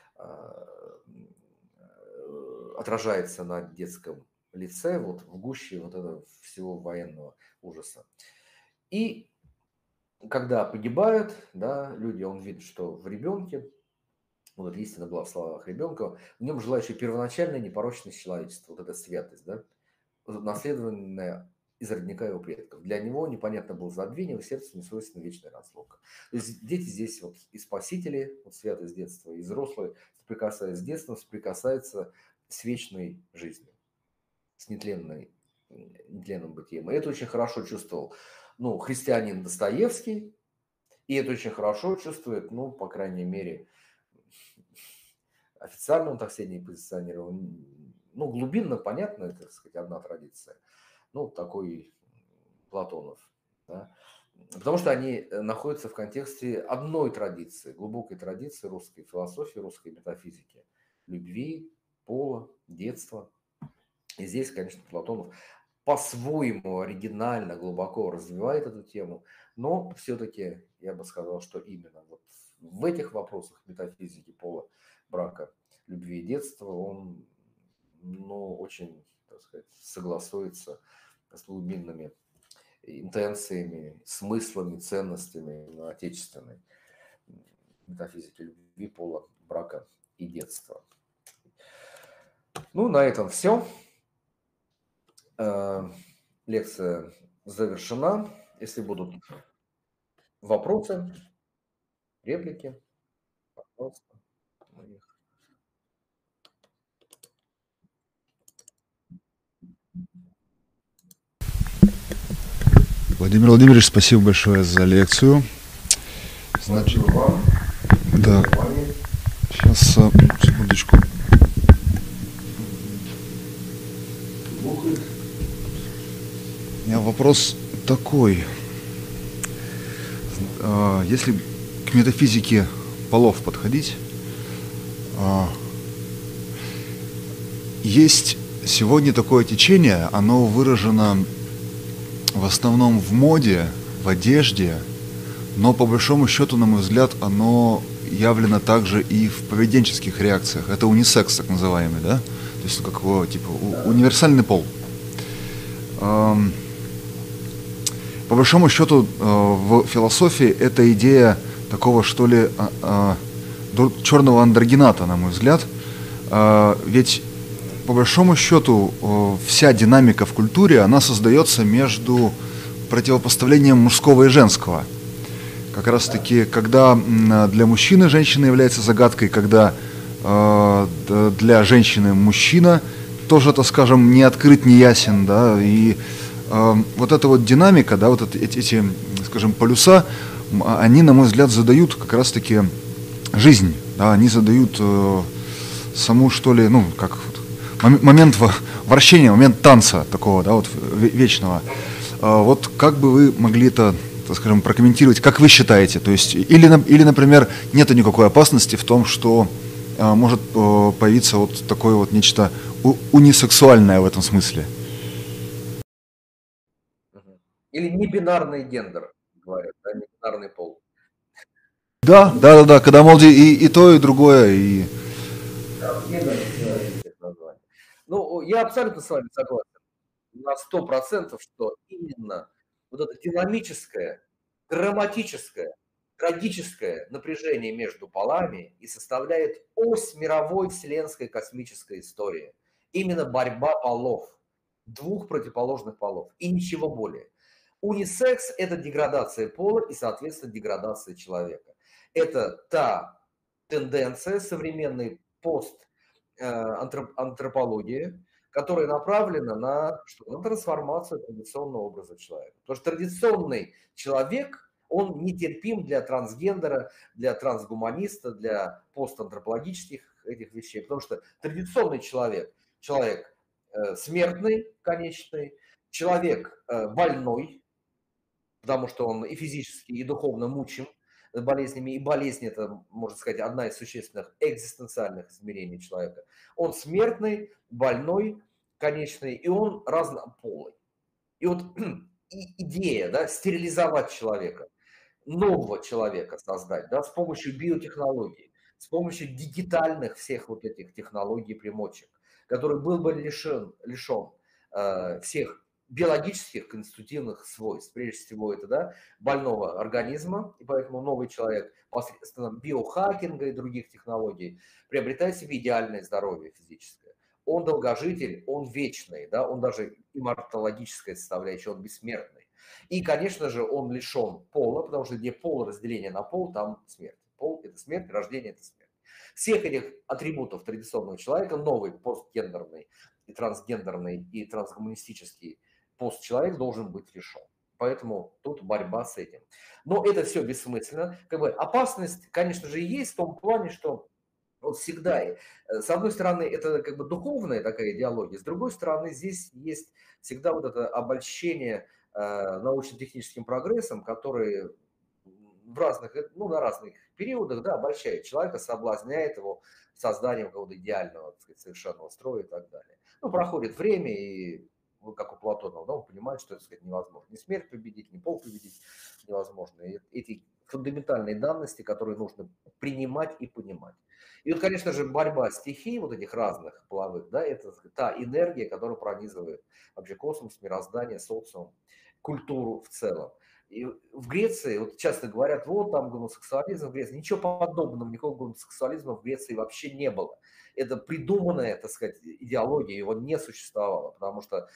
отражается на детском лице, вот в гуще вот этого всего военного ужаса. И когда погибают, да, люди, он видит, что в ребенке, вот истина была в словах ребенка, в нем жила еще первоначальная непорочность человечества, вот эта святость, да, наследованная из родника его предков. Для него непонятно было забвение, в сердце не свойственна вечная разлука. То есть дети здесь вот и спасители, вот святые с детства, и взрослые, соприкасаясь с детством, соприкасаются с вечной жизнью, с нетленным бытием. И это очень хорошо чувствовал, ну, христианин Достоевский, И это очень хорошо чувствует, ну, по крайней мере, официально он так себя не позиционировал. Ну, глубинно, понятно, это, так сказать, одна традиция. Ну, такой Платонов. Да? Потому что они находятся в контексте одной традиции, глубокой традиции русской философии, русской метафизики. Любви, пола, детства. И здесь, конечно, Платонов по-своему оригинально, глубоко развивает эту тему, но все-таки я бы сказал, что именно вот в этих вопросах метафизики пола, брака, любви и детства он, ну, очень, так сказать, согласуется с глубинными интенциями, смыслами, ценностями отечественной метафизики любви, пола, брака и детства. Ну, на этом все. Лекция завершена. Если будут вопросы, реплики, пожалуйста. Владимир Владимирович, спасибо большое за лекцию. Значит, вам. Да. Сейчас, секундочку. У меня вопрос такой. Если к метафизике полов подходить, есть сегодня такое течение, оно выражено в основном в моде, в одежде, но по большому счету, на мой взгляд, оно явлено также и в поведенческих реакциях. Это унисекс, так называемый, да? То есть как его, типа, универсальный пол. По большому счету, в философии это идея такого, что ли, черного андрогената, на мой взгляд. Ведь по большому счету вся динамика в культуре, она создается между противопоставлением мужского и женского. Как раз таки, когда для мужчины женщина является загадкой, когда для женщины мужчина тоже, так скажем, не открыт, не ясен, да, и вот эта вот динамика, да, вот эти, скажем, полюса, они, на мой взгляд, задают как раз таки жизнь, да, они задают саму, что ли, ну, как момент вращения, момент танца такого, да, вот вечного. Вот как бы вы могли это, так скажем, прокомментировать, как вы считаете? То есть, или, например, нет никакой опасности в том, что может появиться вот такое вот нечто унисексуальное в этом смысле? Или небинарный гендер, говорят, да, небинарный пол. Да, когда, мол, и то, и другое, и... Ну, я абсолютно с вами согласен на 100%, что именно вот это динамическое, драматическое, трагическое напряжение между полами и составляет ось мировой вселенской космической истории. Именно борьба полов, двух противоположных полов и ничего более. Унисекс – это деградация пола и, соответственно, деградация человека. Это та тенденция современной антропологии, которая направлена на, что? На трансформацию традиционного образа человека. Потому что традиционный человек, он нетерпим для трансгендера, для трансгуманиста, для постантропологических этих вещей. Потому что традиционный человек смертный, конечный, человек больной, потому что он и физически, и духовно мучим болезнями, и болезнь это, можно сказать, одна из существенных экзистенциальных измерений человека. Он смертный, больной, конечный, и он разнополый. И вот идея, да, стерилизовать человека, нового человека создать, да, с помощью биотехнологий, с помощью дигитальных всех вот этих технологий примочек, который был бы лишен всех биологических конститутивных свойств. Прежде всего это, да, больного организма, и поэтому новый человек посредством биохакинга и других технологий приобретает себе идеальное здоровье физическое. Он долгожитель, он вечный, да, он даже иммортологическая составляющая, он бессмертный. И, конечно же, он лишен пола, потому что где пол, разделение на пол, там смерть. Пол – это смерть, рождение – это смерть. Всех этих атрибутов традиционного человека новый постгендерный и трансгендерный и трансгуманистический постчеловек должен быть лишен. Поэтому тут борьба с этим. Но это все бессмысленно. Как бы опасность, конечно же, есть в том плане, что вот всегда, с одной стороны, это как бы духовная такая идеология, с другой стороны, здесь есть всегда вот это обольщение научно-техническим прогрессом, который в разных, ну, на разных периодах, да, обольщает человека, соблазняет его созданием какого-то идеального, так сказать, совершенного строя и так далее. Ну, проходит время, и вот как у Платонова, да, он понимает, что, так сказать, невозможно. Ни смерть победить, ни пол победить невозможно. И эти фундаментальные данности, которые нужно принимать и понимать. И вот, конечно же, борьба стихий, вот этих разных половых, да, это та энергия, которая пронизывает вообще космос, мироздание, социум, культуру в целом. И в Греции, вот часто говорят, вот там гомосексуализм в Греции. Ничего подобного, никакого гомосексуализма в Греции вообще не было. Это придуманная, так сказать, идеология, его не существовало, потому что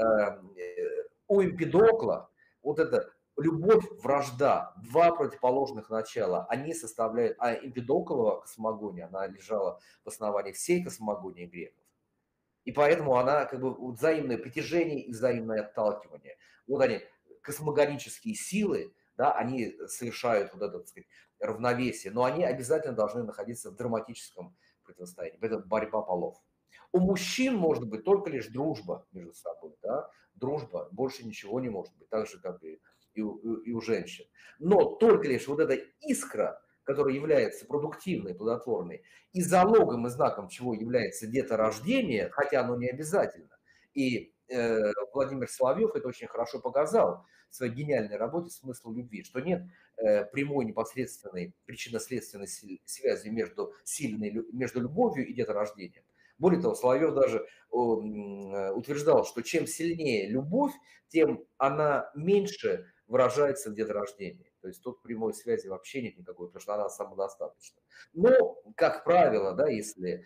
у Эмпидокла вот это любовь, вражда, два противоположных начала, они составляют, а Эмпидоклова космогония, она лежала в основании всей космогонии греков. И поэтому она как бы взаимное притяжение и взаимное отталкивание. Вот они, космогонические силы, да, они совершают вот это, так сказать, равновесие, но они обязательно должны находиться в драматическом противостоянии. Это борьба полов. У мужчин может быть только лишь дружба между собой, да? Дружба, больше ничего не может быть, так же, как и у женщин. Но только лишь вот эта искра, которая является продуктивной, плодотворной, и залогом и знаком чего является деторождение, хотя оно не обязательно. И Владимир Соловьев это очень хорошо показал в своей гениальной работе «Смысл любви», что нет прямой непосредственной причинно-следственной связи между любовью и деторождением. Более того, Соловьев даже утверждал, что чем сильнее любовь, тем она меньше выражается в деторождении. То есть тут прямой связи вообще нет никакой, потому что она самодостаточна. Но, как правило, да, если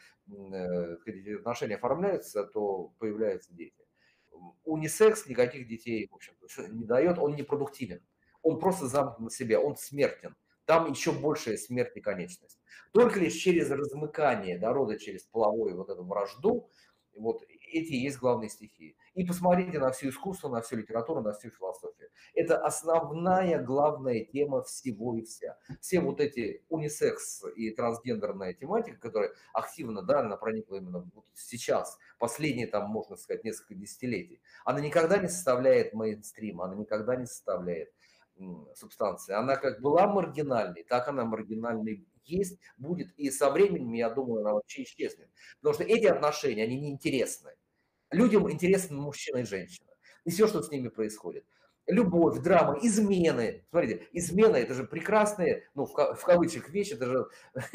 эти отношения оформляются, то появляются дети. Унисекс никаких детей, в общем, не дает, он не продуктивен. Он просто замкнут на себе, он смертен. Там еще большая смерть и конечность. Только лишь через размыкание да, рода, через половую вот эту вражду, вот эти и есть главные стихии. И посмотрите на все искусство, на всю литературу, на всю философию. Это основная, главная тема всего и вся. Все вот эти унисекс и трансгендерная тематика, которая активно, да, она проникла именно вот сейчас, последние там, можно сказать, несколько десятилетий, она никогда не составляет мейнстрим, она никогда не составляет субстанции. Она как была маргинальной, так она маргинальной есть, будет, и со временем, я думаю, она вообще исчезнет. Потому что эти отношения, они неинтересны. Людям интересны мужчина и женщина. И все, что с ними происходит. Любовь, драма, измены. Смотрите, измена – это же прекрасные, ну, в кавычках вещи, это же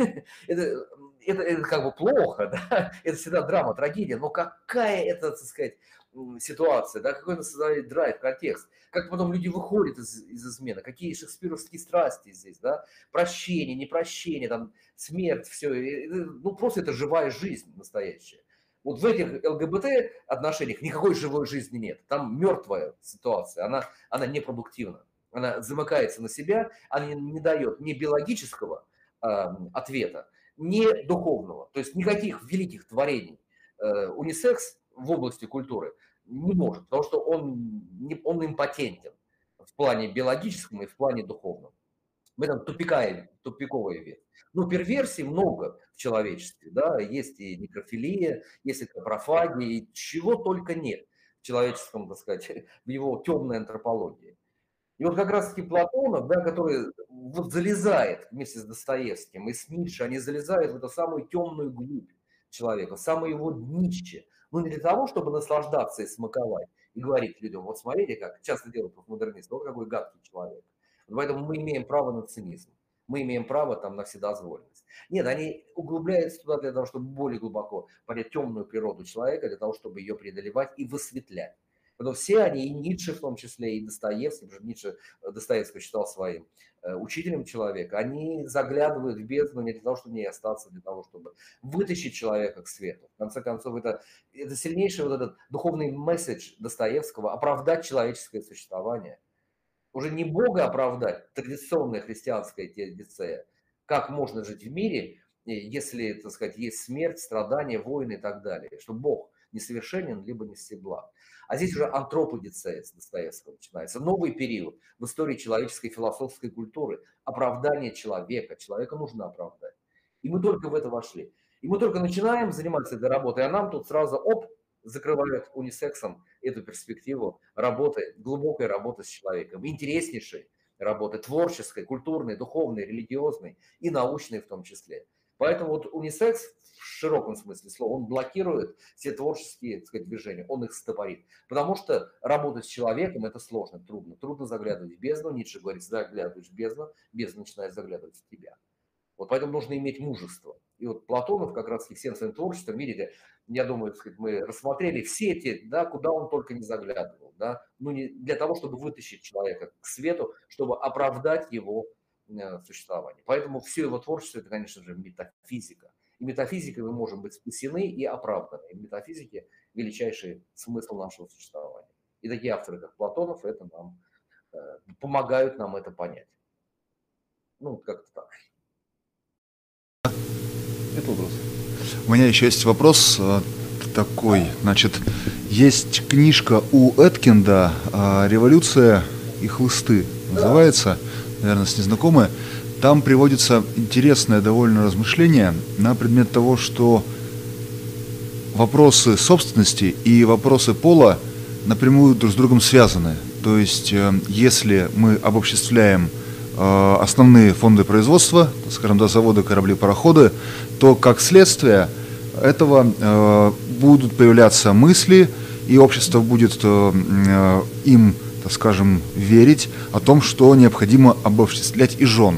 это как бы плохо, да? Это всегда драма, трагедия, но какая это, так сказать, ситуация, да, какой она создает драйв, контекст, как потом люди выходят из измены, какие шекспировские страсти здесь, да, прощение, непрощение, там, смерть, все, ну, просто это живая жизнь настоящая. Вот в этих ЛГБТ отношениях никакой живой жизни нет. Там мертвая ситуация, она непродуктивна. Она замыкается на себя, она не дает ни биологического ответа, ни духовного. То есть никаких великих творений унисекс в области культуры не может, потому что он импотентен в плане биологическом и в плане духовном. В этом тупиковая ветвь. Ну, перверсий много в человечестве, да, есть и некрофилия, есть и капрофагия, и чего только нет в человеческом, так сказать, в его темной антропологии. И вот как раз-таки Платонов, да, который вот залезает вместе с Достоевским и с Ницше, они залезают в эту самую темную глубь человека, в самое его днище. Ну, не для того, чтобы наслаждаться и смаковать, и говорить людям, вот смотрите, как часто делают постмодернисты, вот какой гадкий человек. Поэтому мы имеем право на цинизм. Мы имеем право там, на вседозволенность. Нет, они углубляются туда для того, чтобы более глубоко понять темную природу человека, для того, чтобы ее преодолевать и высветлять. Но все они, и Ницше в том числе, и Достоевский, потому что Ницше Достоевского считал своим учителем человека, они заглядывают в бездну не для того, чтобы не остаться, для того, чтобы вытащить человека к свету. В конце концов, это сильнейший вот этот духовный месседж Достоевского – оправдать человеческое существование. Уже не Бога оправдать, традиционная христианская теодицея, как можно жить в мире, если, так сказать, есть смерть, страдания, войны и так далее, что Бог несовершенен, либо не всеблаг. А здесь уже антроподицея с Достоевского начинается. Новый период в истории человеческой философской культуры. Оправдание человека. Человека нужно оправдать. И мы только в это вошли. И мы только начинаем заниматься этой работой, а нам тут сразу, закрывают унисексом эту перспективу работы, глубокой работы с человеком. Интереснейшей работы, творческой, культурной, духовной, религиозной и научной в том числе. Поэтому вот унисекс в широком смысле слова, он блокирует все творческие, так сказать, движения, он их стопорит. Потому что работать с человеком это сложно, трудно. Трудно заглядывать в бездну. Ницше говорит, заглядываешь в бездну, бездна начинает заглядывать в тебя. Вот поэтому нужно иметь мужество. И вот Платонов как раз всем своим творчеством, видите, я думаю, так сказать, мы рассмотрели все эти, да, куда он только не заглядывал, да, ну не для того, чтобы вытащить человека к свету, чтобы оправдать его существование. Поэтому все его творчество это, конечно же, метафизика. И метафизикой мы можем быть спасены и оправданы. И в метафизике величайший смысл нашего существования. И такие авторы, как Платонов, это нам помогают нам это понять. Ну, как-то так. Это вопрос. У меня еще есть вопрос такой. Значит, есть книжка у Эткинда «Революция и хлысты». Называется, наверное, с незнакомые. Там приводится интересное довольно размышление на предмет того, что вопросы собственности и вопросы пола напрямую друг с другом связаны. То есть, если мы обобществляем основные фонды производства, скажем, да, заводы, корабли, пароходы, то как следствие этого будут появляться мысли, и общество будет им, так скажем, верить о том, что необходимо обобществлять и жен.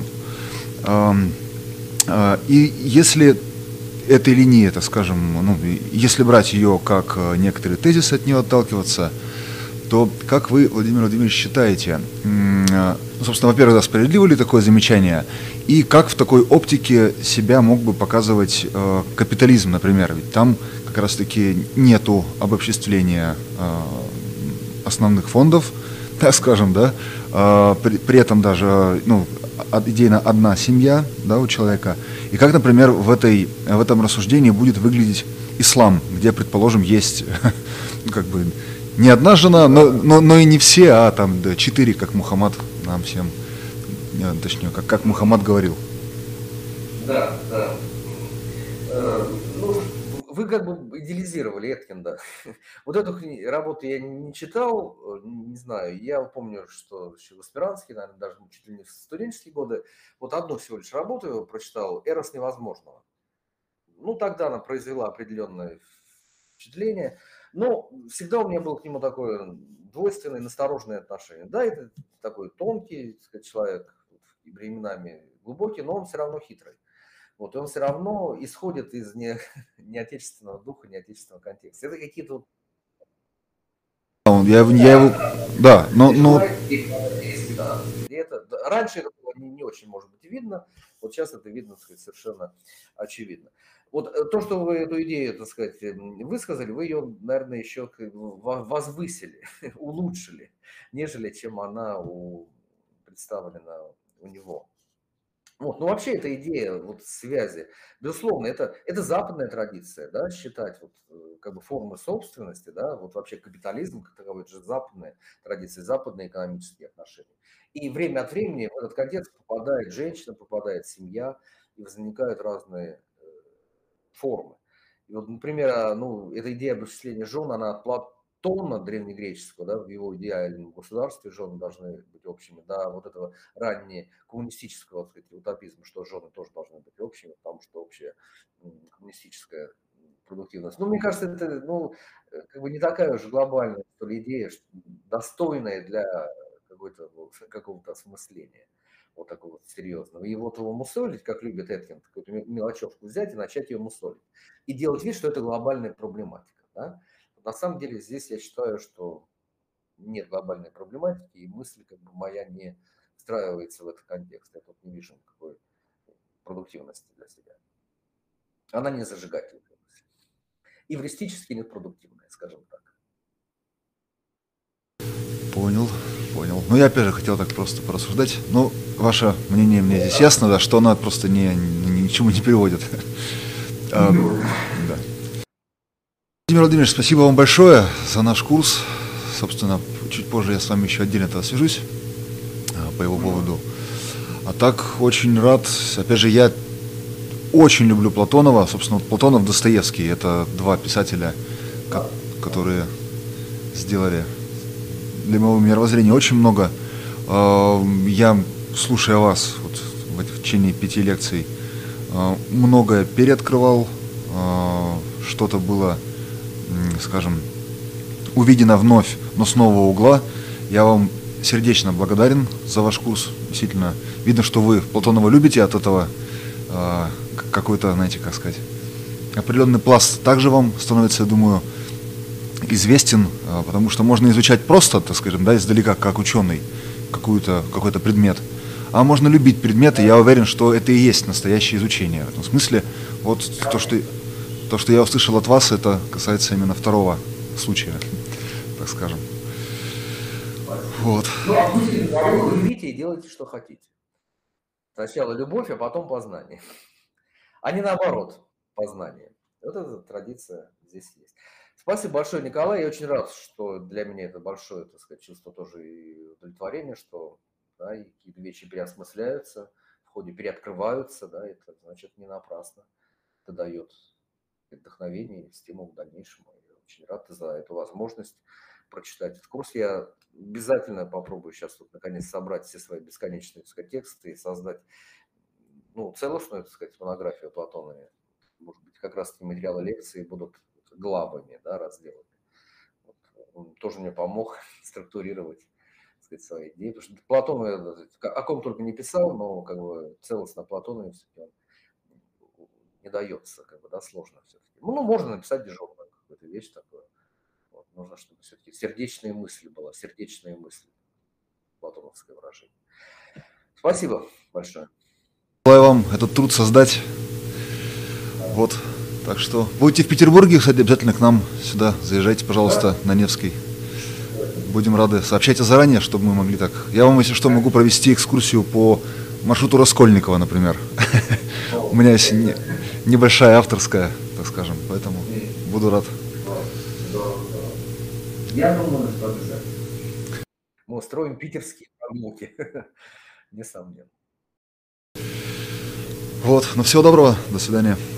И если этой линии, так скажем, ну, если брать ее как некоторые тезисы, от нее отталкиваться, то как вы, Владимир Владимирович, считаете, собственно, во-первых, да, справедливо ли такое замечание, и как в такой оптике себя мог бы показывать капитализм, например, ведь там как раз-таки нету обобществления основных фондов, так скажем, да, при этом даже, ну, идейно одна семья, да, у человека, и как, например, в этом рассуждении будет выглядеть ислам, где, предположим, есть, как бы, не одна жена, но и не все, а там 4, как Мухаммад нам всем, точнее, как Мухаммад говорил. Да, да. Ну, вы как бы идеализировали Эткинда. Вот эту работу я не читал, не знаю. Я помню, что еще в аспирантские, наверное, даже чуть ли не в студенческие годы, вот одну всего лишь работу его прочитал «Эрос невозможного». Ну, тогда она произвела определенное впечатление. Но всегда у меня было к нему такое двойственное, настороженное отношение. Да, это такой тонкий, так сказать, человек, временами глубокий, но он все равно хитрый. Вот, и он все равно исходит из не отечественного духа, не отечественного контекста. Это какие-то вот... Да, но... Раньше это было не очень, может быть, видно, вот сейчас это видно, так сказать, совершенно очевидно. Вот то, что вы эту идею, так сказать, высказали, вы ее, наверное, еще возвысили, улучшили, нежели чем она представлена у него. Вот. Ну, вообще, эта идея вот, связи, безусловно, это западная традиция, да, считать вот, как бы формы собственности, да, вот вообще капитализм, как таковой, это же западная традиция, западные экономические отношения. И время от времени в этот контекст попадает женщина, попадает семья, и возникают разные формы. И вот, например, ну, эта идея обобществления жен, она от Платона древнегреческого, да, в его идеальном государстве жены должны быть общими, да, вот этого раннего коммунистического, так сказать, утопизма, что жены тоже должны быть общими, потому что общая коммунистическая продуктивность. Ну, мне кажется, это, ну, как бы не такая уже глобальная, что ли, идея, достойная для какого-то осмысления. Вот такого вот серьезного. И вот его мусолить, как любит Эткинд, какую-то мелочевку взять и начать ее мусолить. И делать вид, что это глобальная проблематика. Да? На самом деле здесь я считаю, что нет глобальной проблематики, и мысль как бы моя не встраивается в этот контекст. Я тут не вижу никакой продуктивности для себя. Она не зажигательная мысль. Эвристически непродуктивная, скажем так. Понял. Ну, я опять же хотел так просто порассуждать. Ну, ваше мнение мне здесь ясно, да, что она просто ни к чему не приводит. Да. Владимир Владимирович, спасибо вам большое за наш курс. собственно, чуть позже я с вами еще отдельно тогда свяжусь по его поводу. А так, очень рад. Опять же, я очень люблю Платонова. Собственно, вот Платонов, Достоевский. Это два писателя, которые сделали для моего мировоззрения очень много. Я, слушая вас вот, в течение 5 лекций, многое переоткрывал. Что-то было, скажем, увидено вновь, но с нового угла. Я вам сердечно благодарен за ваш курс. Действительно, видно, что вы Платонова любите, от этого какой-то, знаете, как сказать, определенный пласт также вам становится, я думаю, известен, потому что можно изучать просто, так скажем, да, издалека, как ученый, какой-то предмет. А можно любить предметы, я уверен, что это и есть настоящее изучение. В этом смысле, вот то, что я услышал от вас, это касается именно второго случая, так скажем. Вот. Ну, а вы любите и делайте, что хотите. Сначала любовь, а потом познание. А не наоборот, познание. Вот эта традиция здесь есть. Спасибо большое, Николай. Я очень рад, что для меня это большое, так сказать, чувство тоже и удовлетворения, что да, и какие-то вещи переосмысляются, в ходе переоткрываются, да, это значит не напрасно. Это дает вдохновение, стимул к дальнейшему. Я очень рад за эту возможность прочитать этот курс. Я обязательно попробую сейчас вот наконец собрать все свои бесконечные, так сказать, тексты и создать целостную, так сказать, монографию Платона. Может быть, как раз эти материалы лекции будут главами, да, разделами. Вот. Он тоже мне помог структурировать, так сказать, свои идеи. Потому что Платон, о ком только не писал, но как бы целостно Платону не дается, как бы, да, сложно все-таки. Ну, можно написать дежурную какую-то вещь такую. Вот. Нужно, чтобы все-таки сердечная мысль была, сердечные мысли. Платоновское выражение. Спасибо большое. Желаю вам этот труд создать. Вот. Так что будете в Петербурге, кстати, обязательно к нам сюда заезжайте, пожалуйста, на Невский. Будем рады. Сообщайте заранее, чтобы мы могли так. Я вам, если что, могу провести экскурсию по маршруту Раскольникова, например. У меня есть небольшая авторская, так скажем, поэтому буду рад. Я думаю, что обязательно. Мы устроим питерские прогулки, несомненно. Вот, ну всего доброго, до свидания.